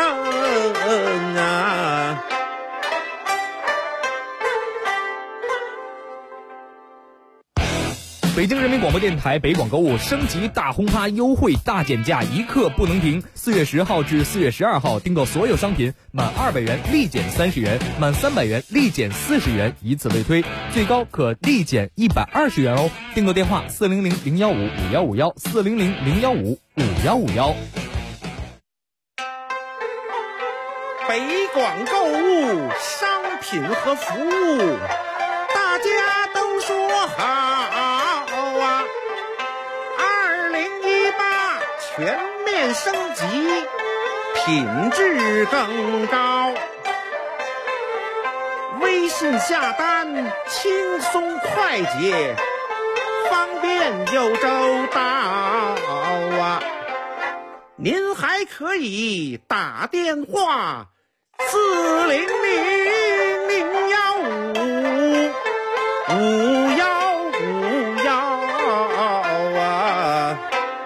Speaker 10: 啊！
Speaker 7: 北京人民广播电台北广购物升级大轰趴优惠大减价，一刻不能停。4月10号至4月12号，订购所有商品满200元立减30元，满300元立减40元，以此类推，最高可立减120元哦。订购电话400-015-5151，400-015-5151。
Speaker 10: 北广购物商品和服务，大家都说好啊！2018全面升级，品质更高。微信下单轻松快捷，方便又周到啊！您还可以打电话400-015-5151啊！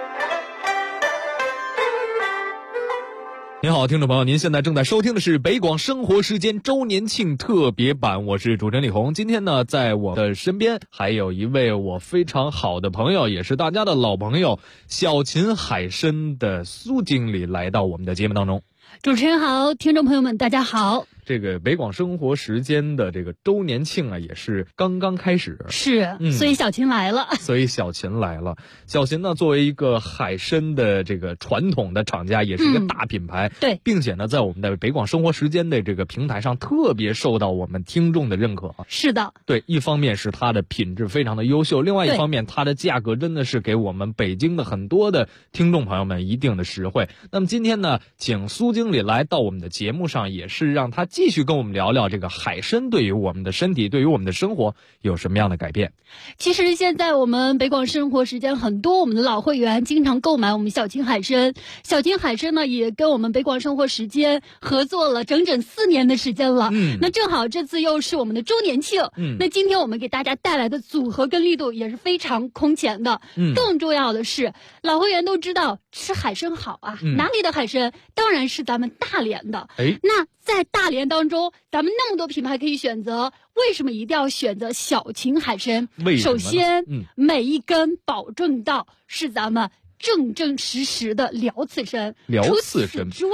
Speaker 7: 您好，听众朋友，您现在正在收听的是北广生活时间周年庆特别版，我是主持人李红。今天呢，在我的身边还有一位我非常好的朋友，也是大家的老朋友，小秦海参的苏经理来到我们的节目当中。
Speaker 13: 主持人好，听众朋友们大家好。
Speaker 7: 这个北广生活时间的这个周年庆啊，也是刚刚开始。
Speaker 13: 是，所以小秦来了。
Speaker 7: 所以小秦来了。小秦呢，作为一个海参的这个传统的厂家，也是一个大品牌。
Speaker 13: 对，
Speaker 7: 并且呢，在我们的北广生活时间的这个平台上，特别受到我们听众的认可。
Speaker 13: 是的。
Speaker 7: 对，一方面是它的品质非常的优秀，另外一方面它的价格真的是给我们北京的很多的听众朋友们一定的实惠。那么今天呢，请苏经理来到我们的节目上，也是让他继续跟我们聊聊这个海参对于我们的身体，对于我们的生活有什么样的改变。
Speaker 13: 其实现在我们北广生活时间很多我们的老会员经常购买我们小秦海参，小秦海参呢也跟我们北广生活时间合作了整整4年的时间了。那正好这次又是我们的周年庆。那今天我们给大家带来的组合跟力度也是非常空前的。更重要的是，老会员都知道吃海参好啊，哪里的海参？当然是咱们大连的。那在大连当中，咱们那么多品牌可以选择，为什么一定要选择小秦海参？首先，每一根保证到是咱们正正实实的辽刺参。
Speaker 7: 辽刺参
Speaker 13: 之外，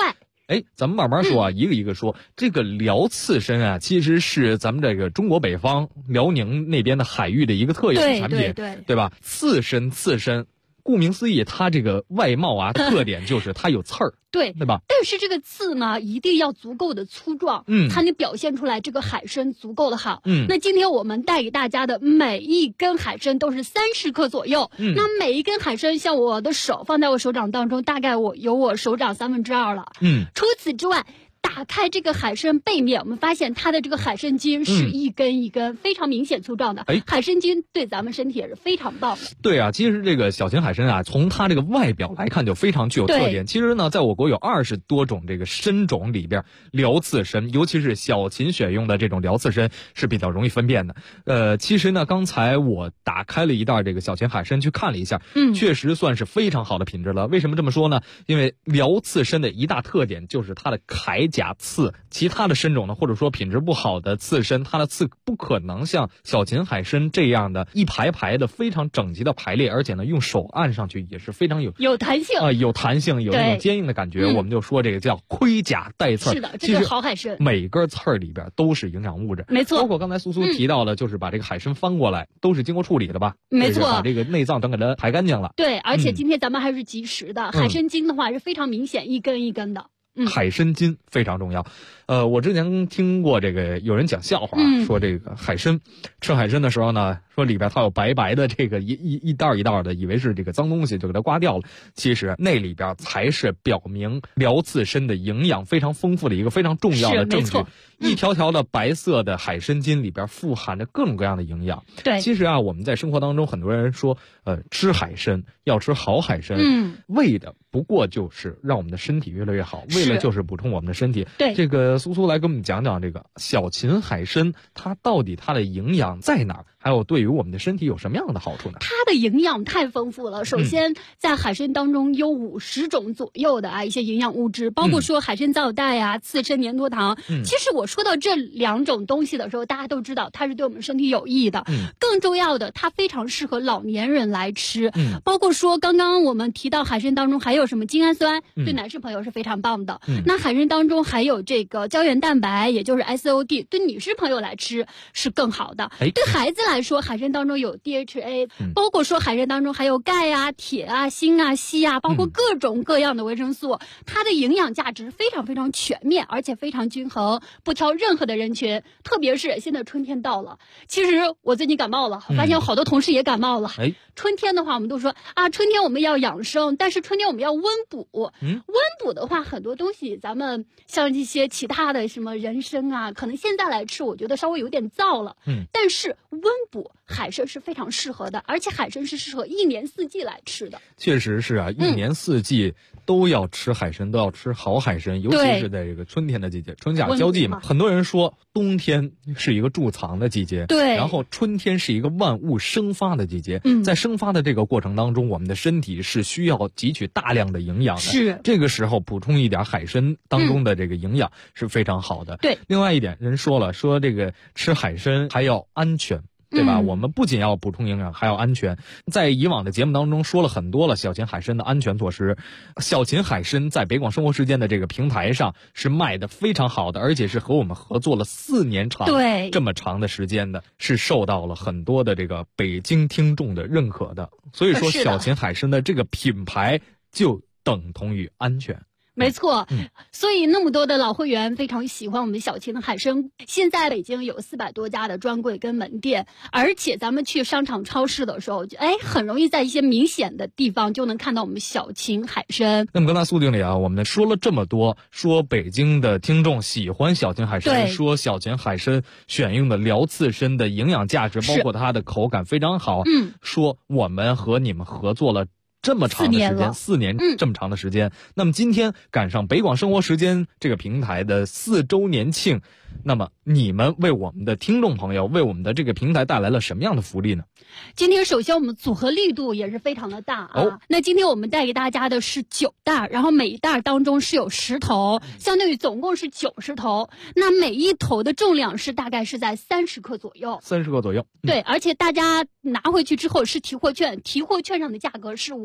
Speaker 7: 咱们慢慢说啊，一个一个说。这个辽刺参啊，其实是咱们这个中国北方辽宁那边的海域的一个特有的产品，对吧？刺参，顾名思义，它这个外貌啊特点就是它有刺儿，
Speaker 13: 对
Speaker 7: 吧？
Speaker 13: 但是这个刺呢，一定要足够的粗壮，才能表现出来这个海参足够的好。那今天我们带给大家的每一根海参都是30克左右，那每一根海参像我的手放在我手掌当中，大概有我手掌2/3了。除此之外，打开这个海参背面，我们发现它的这个海参筋是一根一根非常明显粗壮的。海参筋对咱们身体也是非常棒。
Speaker 7: 对啊，其实这个小秦海参啊，从它这个外表来看就非常具有特点。其实呢，在我国有20多种这个参种里边，辽刺参，尤其是小秦选用的这种辽刺参是比较容易分辨的。其实呢，刚才我打开了一袋这个小秦海参去看了一下，确实算是非常好的品质了。为什么这么说呢？因为辽刺参的一大特点就是它的铠甲刺，其他的参种呢，或者说品质不好的刺参，它的刺不可能像小秦海参这样的一排排的非常整齐的排列，而且呢，用手按上去也是非常有
Speaker 13: 弹性
Speaker 7: 有弹性，有那种坚硬的感觉。我们就说这个叫盔甲带刺。
Speaker 13: 是的，这是好海参。
Speaker 7: 每根刺儿里边都是营养物质，
Speaker 13: 没错。
Speaker 7: 包括刚才苏苏提到的，就是把这个海参翻过来，都是经过处理的吧？
Speaker 13: 没错，
Speaker 7: 把这个内脏等给它排干净了。
Speaker 13: 对，而且今天咱们还是及时的，海参筋的话是非常明显，一根一根的。
Speaker 7: 海参筋非常重要。我之前听过这个有人讲笑话，说这个海参吃海参的时候呢，说里边它有白白的这个一袋一袋的，以为是这个脏东西，就给它刮掉了。其实那里边才是表明辽刺参的营养非常丰富的一个非常重要的证据。一条条的白色的海参筋里边富含着各种各样的营养。
Speaker 13: 对，
Speaker 7: 其实啊，我们在生活当中很多人说，吃海参要吃好海参，为的不过就是让我们的身体越来越好，为了就是补充我们的身体。
Speaker 13: 对，
Speaker 7: 这个苏苏来跟我们讲讲这个小秦海参，它到底它的营养在哪儿？还有对于我们的身体有什么样的好处呢？
Speaker 13: 它的营养太丰富了。首先，在海参当中有50种左右的一些营养物质，包括说海参皂苷呀、刺参粘多糖。其实我说到这2种东西的时候，大家都知道它是对我们身体有益的。更重要的，它非常适合老年人来吃。包括说刚刚我们提到海参当中还有什么精氨酸，对男士朋友是非常棒的。那海参当中还有这个胶原蛋白，也就是 SOD， 对女士朋友来吃是更好的。对孩子来说，海参当中有 DHA，包括说海参当中还有钙啊、铁啊、锌啊、硒啊，包括各种各样的维生素，它的营养价值非常非常全面，而且非常均衡，不挑任何的人群。特别是现在春天到了，其实我最近感冒了，我发现有好多同事也感冒了。春天的话，我们都说啊，春天我们要养生，但是春天我们要温补。温补的话，很多东西咱们像一些其他的什么人参啊，可能现在来吃，我觉得稍微有点燥了。但是温补海参是非常适合的，而且海参是适合1年4季来吃的。
Speaker 7: 确实是啊，1年4季都要吃海参，都要吃好海参，尤其是在这个春天的季节，春夏交际嘛。很多人说冬天是一个贮藏的季节，
Speaker 13: 对，
Speaker 7: 然后春天是一个万物生发的季节。在生发的这个过程当中，我们的身体是需要汲取大量的营养的。
Speaker 13: 是，
Speaker 7: 这个时候补充一点海参当中的这个营养是非常好的。
Speaker 13: 对，
Speaker 7: 另外一点，人说了，说这个吃海参还要安全。对吧？我们不仅要补充营养，还要安全。在以往的节目当中说了很多了小秦海参的安全措施。小秦海参在北广生活时间的这个平台上是卖的非常好的，而且是和我们合作了4年长，
Speaker 13: 对，
Speaker 7: 这么长的时间的，是受到了很多的这个北京听众的认可的。所以说，小秦海参的这个品牌就等同于安全。
Speaker 13: 没错，所以那么多的老会员非常喜欢我们小秦的海参。现在北京有400多家的专柜跟门店，而且咱们去商场超市的时候，很容易在一些明显的地方就能看到我们小秦海参。
Speaker 7: 那么刚才苏经理啊，我们说了这么多，说北京的听众喜欢小秦海参，说小秦海参选用的辽刺参的营养价值，包括它的口感非常好，说我们和你们合作了这么长的时间，4年这么长的时间。那么今天赶上北广生活时间这个平台的4周年庆，那么你们为我们的听众朋友，为我们的这个平台带来了什么样的福利呢？
Speaker 13: 今天首先我们组合力度也是非常的大啊。那今天我们带给大家的是9袋，然后每一袋当中是有10头，相当于总共是90头。那每一头的重量是大概是在30克左右。
Speaker 7: 30克左右。
Speaker 13: 对，而且大家拿回去之后是提货券，提货券上的价格是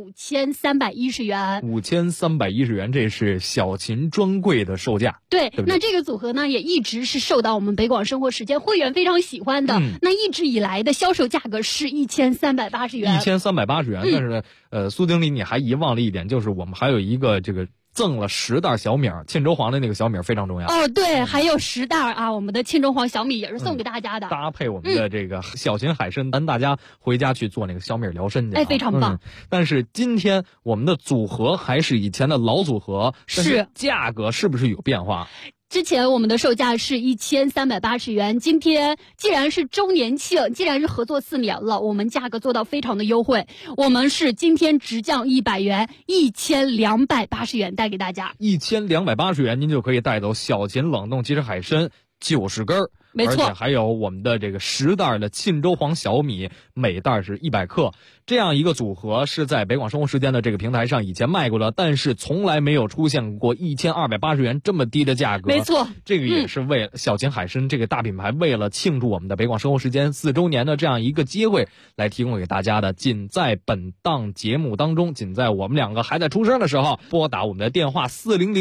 Speaker 13: 5310元。
Speaker 7: 5310元，这是小秦专柜的售价。
Speaker 13: 对，
Speaker 7: 对不对？
Speaker 13: 那这个组合呢，也一直是受到我们北广生活时间会员非常喜欢的。那一直以来的销售价格是1380元。
Speaker 7: 1380元，但是苏经理你还遗忘了一点，就是我们还有一个这个赠了10袋小米，沁州黄的那个小米非常重要。
Speaker 13: 哦，对，还有10袋啊，我们的沁州黄小米也是送给大家的。
Speaker 7: 搭配我们的这个小秦海参，咱大家回家去做那个小米疗身去。
Speaker 13: 哎，非常棒。
Speaker 7: 但是今天我们的组合还是以前的老组合，但是价格是不是有变化？
Speaker 13: 之前我们的售价是1380元，今天既然是周年庆，既然是合作4年了，我们价格做到非常的优惠，我们是今天直降100元，1280元带给大家。
Speaker 7: 1280元，您就可以带走小秦冷冻即食海参90根。
Speaker 13: 没错，
Speaker 7: 而且还有我们的这个10袋的沁州黄小米，每袋是100克，这样一个组合是在北广生活时间的这个平台上以前卖过的，但是从来没有出现过1280元这么低的价格。
Speaker 13: 没错，
Speaker 7: 这个也是为了小秦海参这个大品牌为了庆祝我们的北广生活时间4周年的这样一个机会来提供给大家的。仅在本档节目当中，仅在我们两个还在出生的时候，拨打我们的电话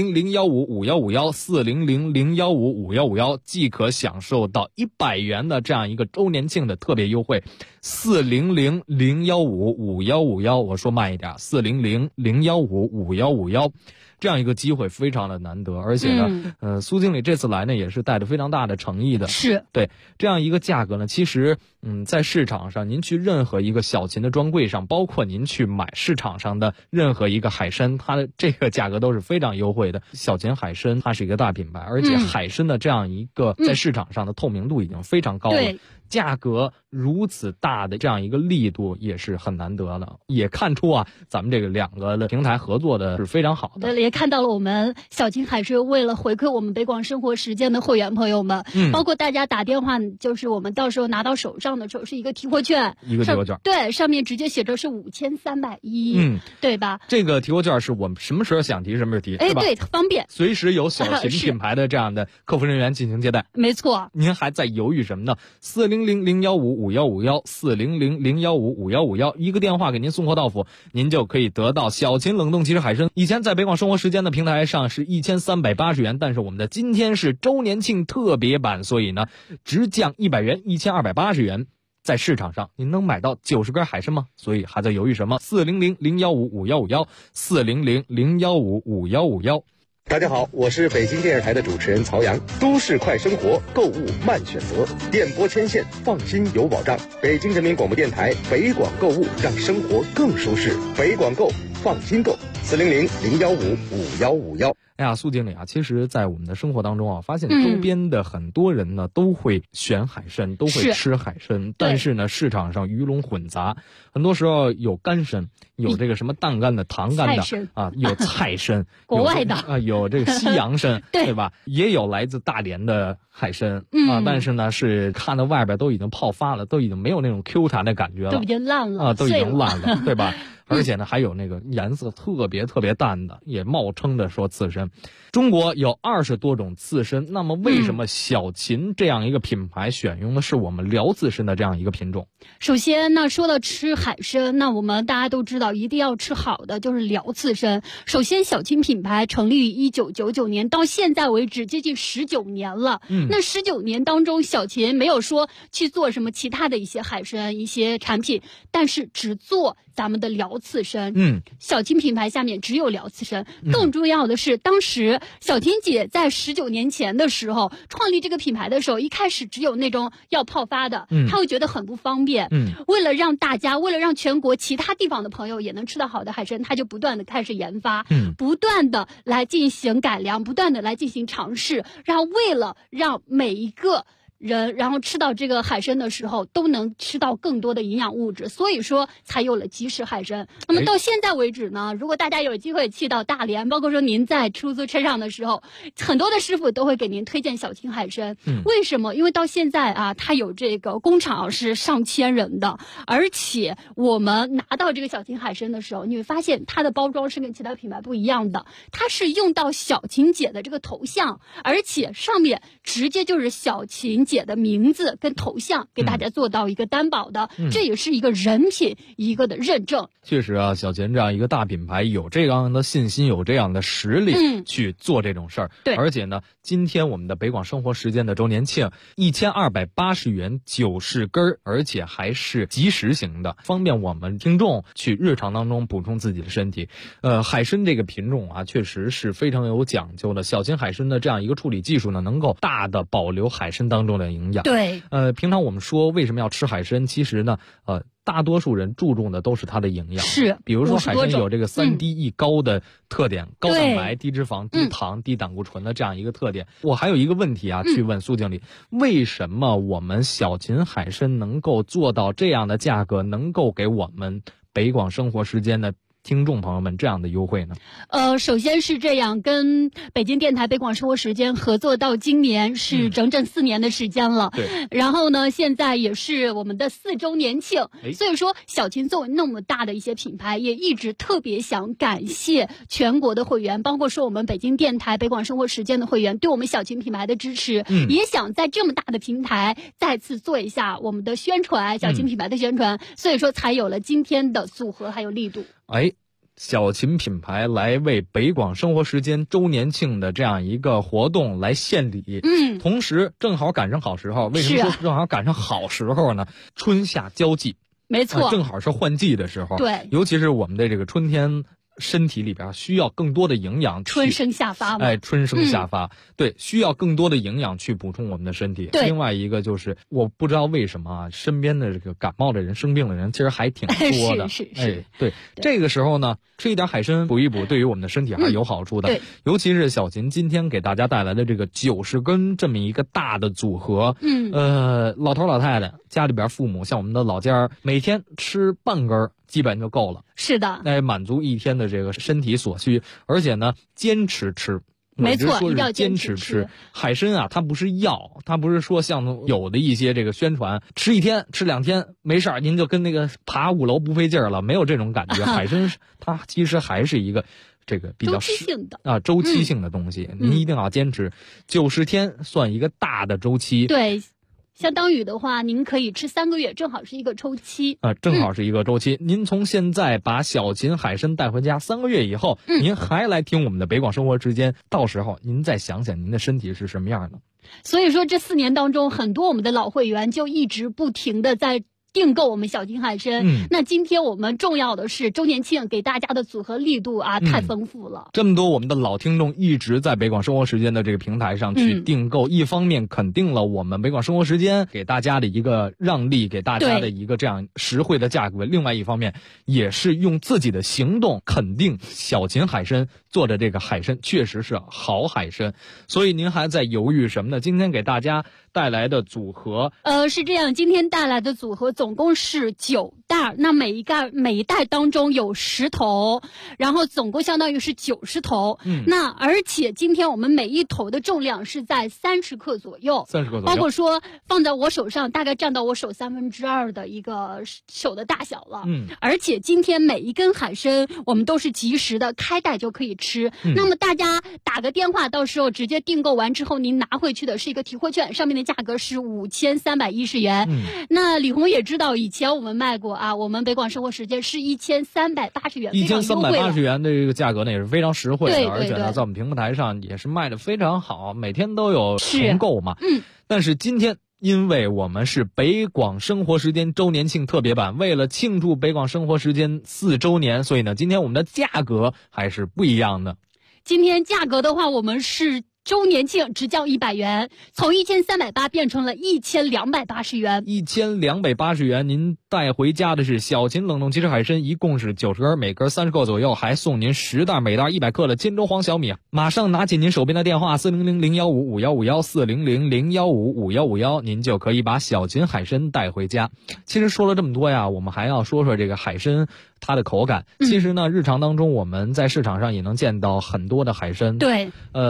Speaker 7: 400-015-5151，400-015-5151，即可享受到100元的这样一个周年庆的特别优惠。400-015-5151，我说慢一点，400-015-5151，这样一个机会非常的难得，而且呢，苏经理这次来呢也是带着非常大的诚意的。
Speaker 13: 是
Speaker 7: 对这样一个价格呢，其实在市场上，您去任何一个小秦的专柜上，包括您去买市场上的任何一个海参，它的这个价格都是非常优惠的。小秦海参它是一个大品牌，而且海参的这样一个在市场上的透明度已经非常高了。价格如此大的这样一个力度也是很难得的，也看出啊，咱们这个两个的平台合作的是非常好的。
Speaker 13: 也看到了我们小秦海参为了回馈我们北广生活时间的会员朋友们，包括大家打电话，就是我们到时候拿到手上的时候是一个提货券，
Speaker 7: 一个提货券，
Speaker 13: 对，上面直接写着是5310，对吧？
Speaker 7: 这个提货券是我们什么时候想提什么时候提，
Speaker 13: 哎，对，方便，
Speaker 7: 随时有小秦品牌的这样的客服人员进行接待。
Speaker 13: 没错，
Speaker 7: 您还在犹豫什么呢？400-015-5151，400-015-5151，一个电话给您送货到府，您就可以得到小秦冷冻即食海参。以前在北广生活时间的平台上是1380元，但是我们的今天是周年庆特别版，所以呢，直降100元，1280元。在市场上，您能买到90根海参吗？所以还在犹豫什么？400-015-5151，400-015-5151。
Speaker 14: 大家好，我是北京电视台的主持人曹阳。都市快生活，购物慢选择，电波牵线，放心有保障。北京人民广播电台北广购物，让生活更舒适。北广购，放心购，400-015-5151。
Speaker 7: 哎呀，苏经理啊，其实在我们的生活当中啊，发现周边的很多人呢，都会选海参，都会吃海参，但是呢，市场上鱼龙混杂，很多时候有干参，有这个什么淡干的、糖干的啊，有菜参，
Speaker 13: 国外的
Speaker 7: 啊，有这个西洋参，对吧？也有来自大连的海参啊，但是呢，是看到外边都已经泡发了，都已经没有那种 Q 弹的感觉了，
Speaker 13: 都已经烂了
Speaker 7: 啊，都已经烂了，对吧？而且呢，还有那个颜色特别淡的，也冒称的说刺参。中国有20多种刺参，那么为什么小秦这样一个品牌选用的是我们辽刺参的这样一个品种？
Speaker 13: 首先呢，说到吃海参，那我们大家都知道，一定要吃好的，就是辽刺参。首先，小秦品牌成立于1999年，到现在为止接近19年了。那19年当中，小秦没有说去做什么其他的一些海参一些产品，但是只做咱们的辽刺参。小秦品牌下面只有辽刺参。更重要的是，当时小秦姐在19年前的时候创立这个品牌的时候，一开始只有那种要泡发的，她会觉得很不方便。为了让大家，为了让全国其他地方的朋友也能吃到好的海参，她就不断的开始研发，不断的来进行改良，不断的来进行尝试，然后为了让每一个人然后吃到这个海参的时候都能吃到更多的营养物质，所以说才有了即食海参。那么到现在为止呢，如果大家有机会去到大连，包括说您在出租车上的时候，很多的师傅都会给您推荐小秦海参。为什么？因为到现在啊，它有这个工厂是上千人的，而且我们拿到这个小秦海参的时候，你会发现它的包装是跟其他品牌不一样的，它是用到小秦姐的这个头像，而且上面直接就是小秦姐的名字跟头像给大家做到一个担保的，这也是一个人品一个的认证。
Speaker 7: 确实啊，小秦这样一个大品牌有这样的信心，有这样的实力去做这种事儿。
Speaker 13: 对，
Speaker 7: 而且呢，今天我们的北广生活时间的周年庆，1280元90根，而且还是即食型的，方便我们听众去日常当中补充自己的身体。海参这个品种啊，确实是非常有讲究的。小秦海参的这样一个处理技术呢，能够大的保留海参当中的营养。
Speaker 13: 对，
Speaker 7: 平常我们说为什么要吃海参，其实呢，大多数人注重的都是它的营养，
Speaker 13: 是，
Speaker 7: 比如说海参有这个3低1高的特点，高蛋白、低脂肪、低糖、低胆固醇的这样一个特点。我还有一个问题啊，去问苏经理，为什么我们小秦海参能够做到这样的价格，能够给我们北广生活时间的听众朋友们这样的优惠呢？
Speaker 13: 首先是这样，跟北京电台北广生活时间合作到今年是整整4年的时间了。
Speaker 7: 对。
Speaker 13: 然后呢，现在也是我们的4周年庆，所以说小秦作为那么大的一些品牌，也一直特别想感谢全国的会员，包括说我们北京电台北广生活时间的会员对我们小秦品牌的支持，也想在这么大的平台再次做一下我们的宣传，小秦品牌的宣传，所以说才有了今天的组合还有力度。
Speaker 7: 小秦品牌来为北广生活时间周年庆的这样一个活动来献礼，同时正好赶上好时候。为什么说正好赶上好时候呢？春夏交际，
Speaker 13: 没错，
Speaker 7: 正好是换季的时候。
Speaker 13: 对，
Speaker 7: 尤其是我们的这个春天，身体里边需要更多的营养，
Speaker 13: 春生夏发嘛。
Speaker 7: 春生夏发，对，需要更多的营养去补充我们的身体。
Speaker 13: 对，
Speaker 7: 另外一个就是我不知道为什么啊，身边的这个感冒的人、生病的人其实还挺多的。
Speaker 13: 是，
Speaker 7: 对，这个时候呢，吃一点海参补一补，对于我们的身体还是有好处的。
Speaker 13: 对，
Speaker 7: 尤其是小秦今天给大家带来的这个90根这么一个大的组合。老头老太太家里边父母像我们的老家每天吃半根基本就够了。
Speaker 13: 是的，
Speaker 7: 满足一天的这个身体所需，而且呢，坚持吃。
Speaker 13: 没错，一定要
Speaker 7: 坚持吃海参啊，它不是药，它不是说像有的一些这个宣传，吃1天吃2天没事儿，您就跟那个爬5楼不费劲儿了，没有这种感觉。海参它其实还是一个这个比较
Speaker 13: 周期性的
Speaker 7: 周期性的东西，您一定要坚持90天，算一个大的周期。
Speaker 13: 对。相当于的话，您可以吃3个月，正好是一个周期。
Speaker 7: 正好是一个周期。您从现在把小秦海参带回家，3个月以后，您还来听我们的北广生活时间，到时候您再想想您的身体是什么样的。
Speaker 13: 所以说，这4年当中，很多我们的老会员就一直不停的在订购我们小秦海参。那今天我们重要的是周年庆给大家的组合力度啊，太丰富了。
Speaker 7: 这么多我们的老听众一直在北广生活时间的这个平台上去订购，一方面肯定了我们北广生活时间给大家的一个让利，给大家的一个这样实惠的价格，另外一方面也是用自己的行动肯定小秦海参做的这个海参确实是好海参。所以您还在犹豫什么呢？今天给大家带来的组合
Speaker 13: 是这样，今天带来的组合总共是9袋，那每一袋当中有10头，然后总共相当于是90头。那而且今天我们每一头的重量是在30克左右
Speaker 7: ，30克左右，
Speaker 13: 包括说放在我手上大概占到我手2/3的一个手的大小了。而且今天每一根海参我们都是即时的开袋就可以吃。那么大家打个电话，到时候直接订购完之后，您拿回去的是一个提货券，上面的价格是5310元。那李红也知道，以前我们卖过啊，我们北广生活时间是1380元
Speaker 7: ，1380元的这个价格呢也是非常实惠的。
Speaker 13: 对，
Speaker 7: 而且呢，在我们平台上也是卖的非常好，每天都有重购嘛。但是今天因为我们是北广生活时间周年庆特别版，为了庆祝北广生活时间4周年，所以呢，今天我们的价格还是不一样的。
Speaker 13: 今天价格的话，我们是周年庆只降100元，从1380变成了1280元。
Speaker 7: 1280元，您带回家的是小秦冷冻即食海参，一共是90根，每根30克左右，还送您10袋，每袋100克的金州黄小米。马上拿起您手边的电话400-015-5151 400-015-5151，您就可以把小秦海参带回家。其实说了这么多呀，我们还要说说这个海参它的口感。其实呢，日常当中我们在市场上也能见到很多的海参。
Speaker 13: 对，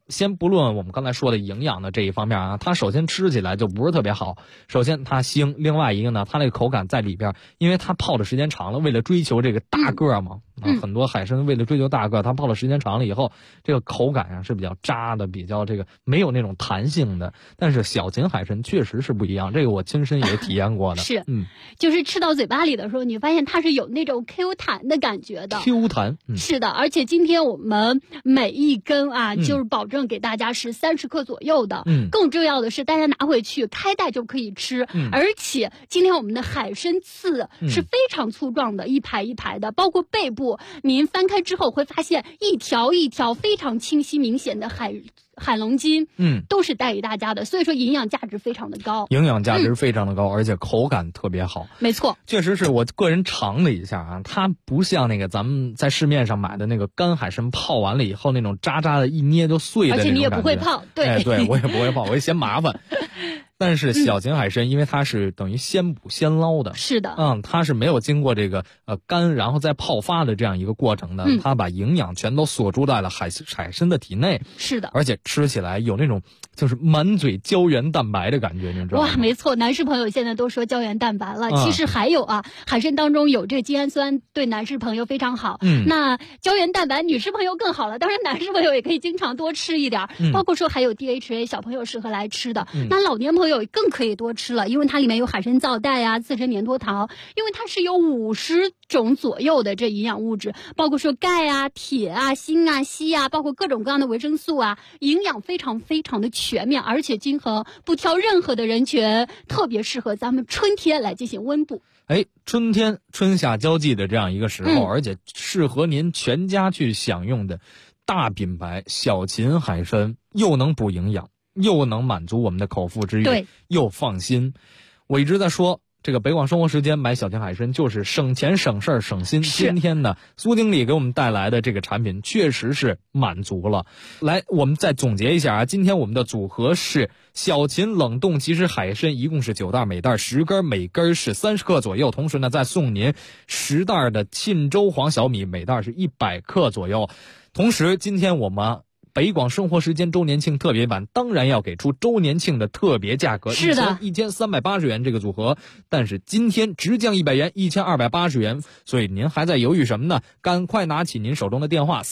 Speaker 7: 先不论我们刚才说的营养的这一方面啊，它首先吃起来就不是特别好。首先它腥，另外一个呢，它那个口感在里边，因为它泡的时间长了，为了追求这个大个嘛，很多海参为了追求大个，它泡的时间长了以后，这个口感啊是比较渣的，比较这个没有那种弹性的。但是小秦海参确实是不一样，这个我亲身也体验过的。
Speaker 13: 是，就是吃到嘴巴里的时候，你发现它是有那种 Q 弹的感觉的。
Speaker 7: Q 弹，
Speaker 13: 是的，而且今天我们每一根啊，就是保证给大家是30克左右的。更重要的是，大家拿回去开袋就可以吃。而且今天我们的海参刺是非常粗壮的，一排一排的，包括背部，您翻开之后会发现一条一条非常清晰明显的海龙筋，都是带给大家的，所以说营养价值非常的高，
Speaker 7: 营养价值非常的高，而且口感特别好。
Speaker 13: 没错，
Speaker 7: 确实是我个人尝了一下啊，它不像那个咱们在市面上买的那个干海参泡完了以后那种渣渣的，一捏就碎的那种感觉。而且你
Speaker 13: 也不会泡，对，
Speaker 7: 对我也不会泡，我也嫌麻烦。但是小秦海参，因为它是等于现捕现捞的，
Speaker 13: 是的，
Speaker 7: 它是没有经过这个干然后再泡发的这样一个过程的，它把营养全都锁住在了海参的体内，
Speaker 13: 是的，
Speaker 7: 而且吃起来有那种就是满嘴胶原蛋白的感觉，你知道吗？
Speaker 13: 哇，没错，男士朋友现在都说胶原蛋白了，其实还有啊，海参当中有这精氨酸，对男士朋友非常好。那胶原蛋白女士朋友更好了，当然男士朋友也可以经常多吃一点，包括说还有 DHA， 小朋友适合来吃的。那老年朋友更可以多吃了，因为它里面有海参皂苷啊、自身粘多糖，因为它是有50种左右的这营养物质，包括说钙啊、铁啊、锌啊、硒啊，包括各种各样的维生素啊，营养非常非常的全面，而且均衡，不挑任何的人群，特别适合咱们春天来进行温补。
Speaker 7: 春天春夏交际的这样一个时候，而且适合您全家去享用的大品牌小秦海参，又能补营养，又能满足我们的口腹之欲，又放心。我一直在说，这个北广生活时间买小秦海参就是省钱省事儿省心。今天呢，苏经理给我们带来的这个产品确实是满足了。来，我们再总结一下啊，今天我们的组合是小秦冷冻即食海参，一共是9袋，每袋10根，每根是30克左右。同时呢，再送您10袋的沁州黄小米，每袋是100克左右。同时，今天我们北广生活时间周年庆特别版当然要给出周年庆的特别价格，
Speaker 13: 是的
Speaker 7: ，1380元这个组合，但是今天直降100元，1280元，所以您还在犹豫什么呢？赶快拿起您手中的电话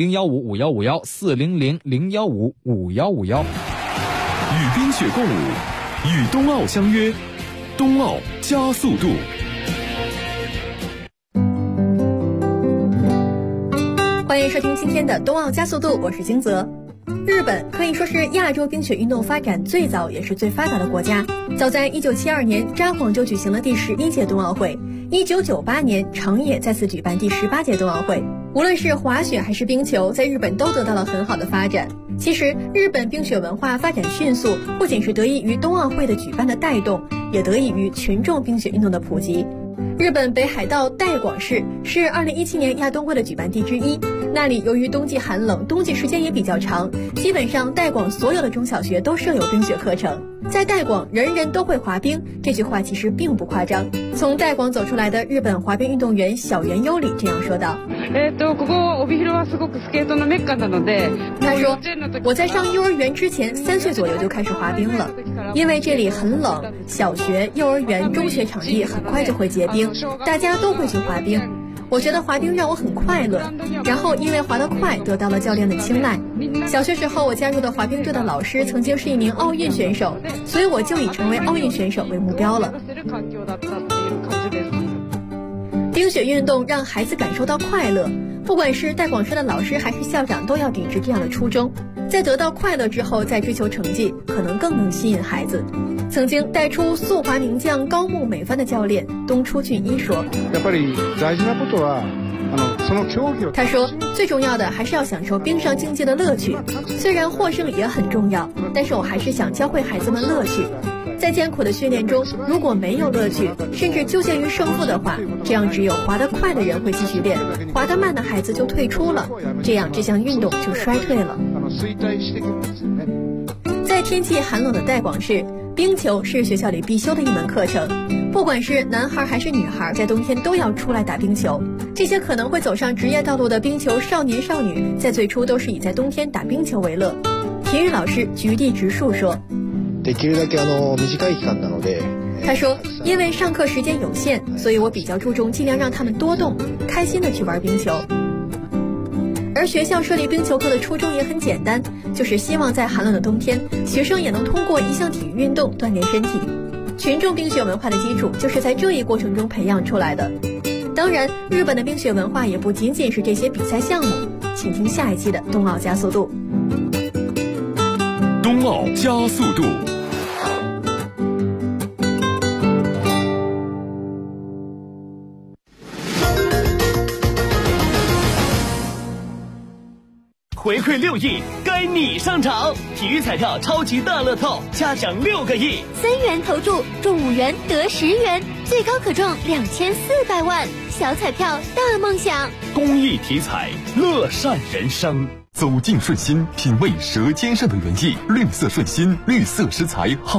Speaker 7: 400-015-5151，400-015-5151。
Speaker 1: 与冰雪共舞，与冬奥相约，冬奥加速度。
Speaker 15: 欢迎收听今天的冬奥加速度，我是金泽。日本可以说是亚洲冰雪运动发展最早也是最发达的国家。早在1972年，札幌就举行了第11届冬奥会；1998年，长野再次举办第18届冬奥会。无论是滑雪还是冰球，在日本都得到了很好的发展。其实，日本冰雪文化发展迅速，不仅是得益于冬奥会的举办的带动，也得益于群众冰雪运动的普及。日本北海道代广市是2017年亚冬会的举办地之一，那里由于冬季寒冷，冬季时间也比较长，基本上代广所有的中小学都设有冰雪课程。在代广人人都会滑冰，这句话其实并不夸张。从代广走出来的日本滑冰运动员小原优里这样说道：他说，我在上幼儿园之前3岁左右就开始滑冰了，因为这里很冷，小学、幼儿园、中学场地很快就会结冰，大家都会去滑冰。我觉得滑冰让我很快乐，然后因为滑得快得到了教练的青睐。小学时候我加入的滑冰队的老师曾经是一名奥运选手，所以我就以成为奥运选手为目标了。冰雪运动让孩子感受到快乐，不管是代广市的老师还是校长都要秉持这样的初衷，在得到快乐之后再追求成绩，可能更能吸引孩子。曾经带出速滑名将高木美帆的教练东出俊一说，他说最重要的还是要享受冰上竞技的乐趣，虽然获胜也很重要，但是我还是想教会孩子们乐趣。在艰苦的训练中，如果没有乐趣，甚至纠结于胜负的话，这样只有滑得快的人会继续练，滑得慢的孩子就退出了，这样这项运动就衰退了。在天气寒冷的代广市，冰球是学校里必修的一门课程，不管是男孩还是女孩，在冬天都要出来打冰球。这些可能会走上职业道路的冰球少年少女，在最初都是以在冬天打冰球为乐。 体育老师菊地直树说。他说，因为上课时间有限，所以我比较注重尽量让他们多动，开心的去玩冰球。而学校设立冰球课的初衷也很简单，就是希望在寒冷的冬天，学生也能通过一项体育运动锻炼身体。群众冰雪文化的基础就是在这一过程中培养出来的。当然，日本的冰雪文化也不仅仅是这些比赛项目。请听下一期的冬奥加速度。
Speaker 1: 冬奥加速度。
Speaker 16: 回馈6亿，该你上场！体育彩票超级大乐透，加奖6个亿
Speaker 17: ，3元投注中5元得10元，最高可中2400万。小彩票大梦想，
Speaker 16: 公益体彩，乐善人生。
Speaker 3: 走进顺心，品味舌尖上的原意，绿色顺心，绿色食材好。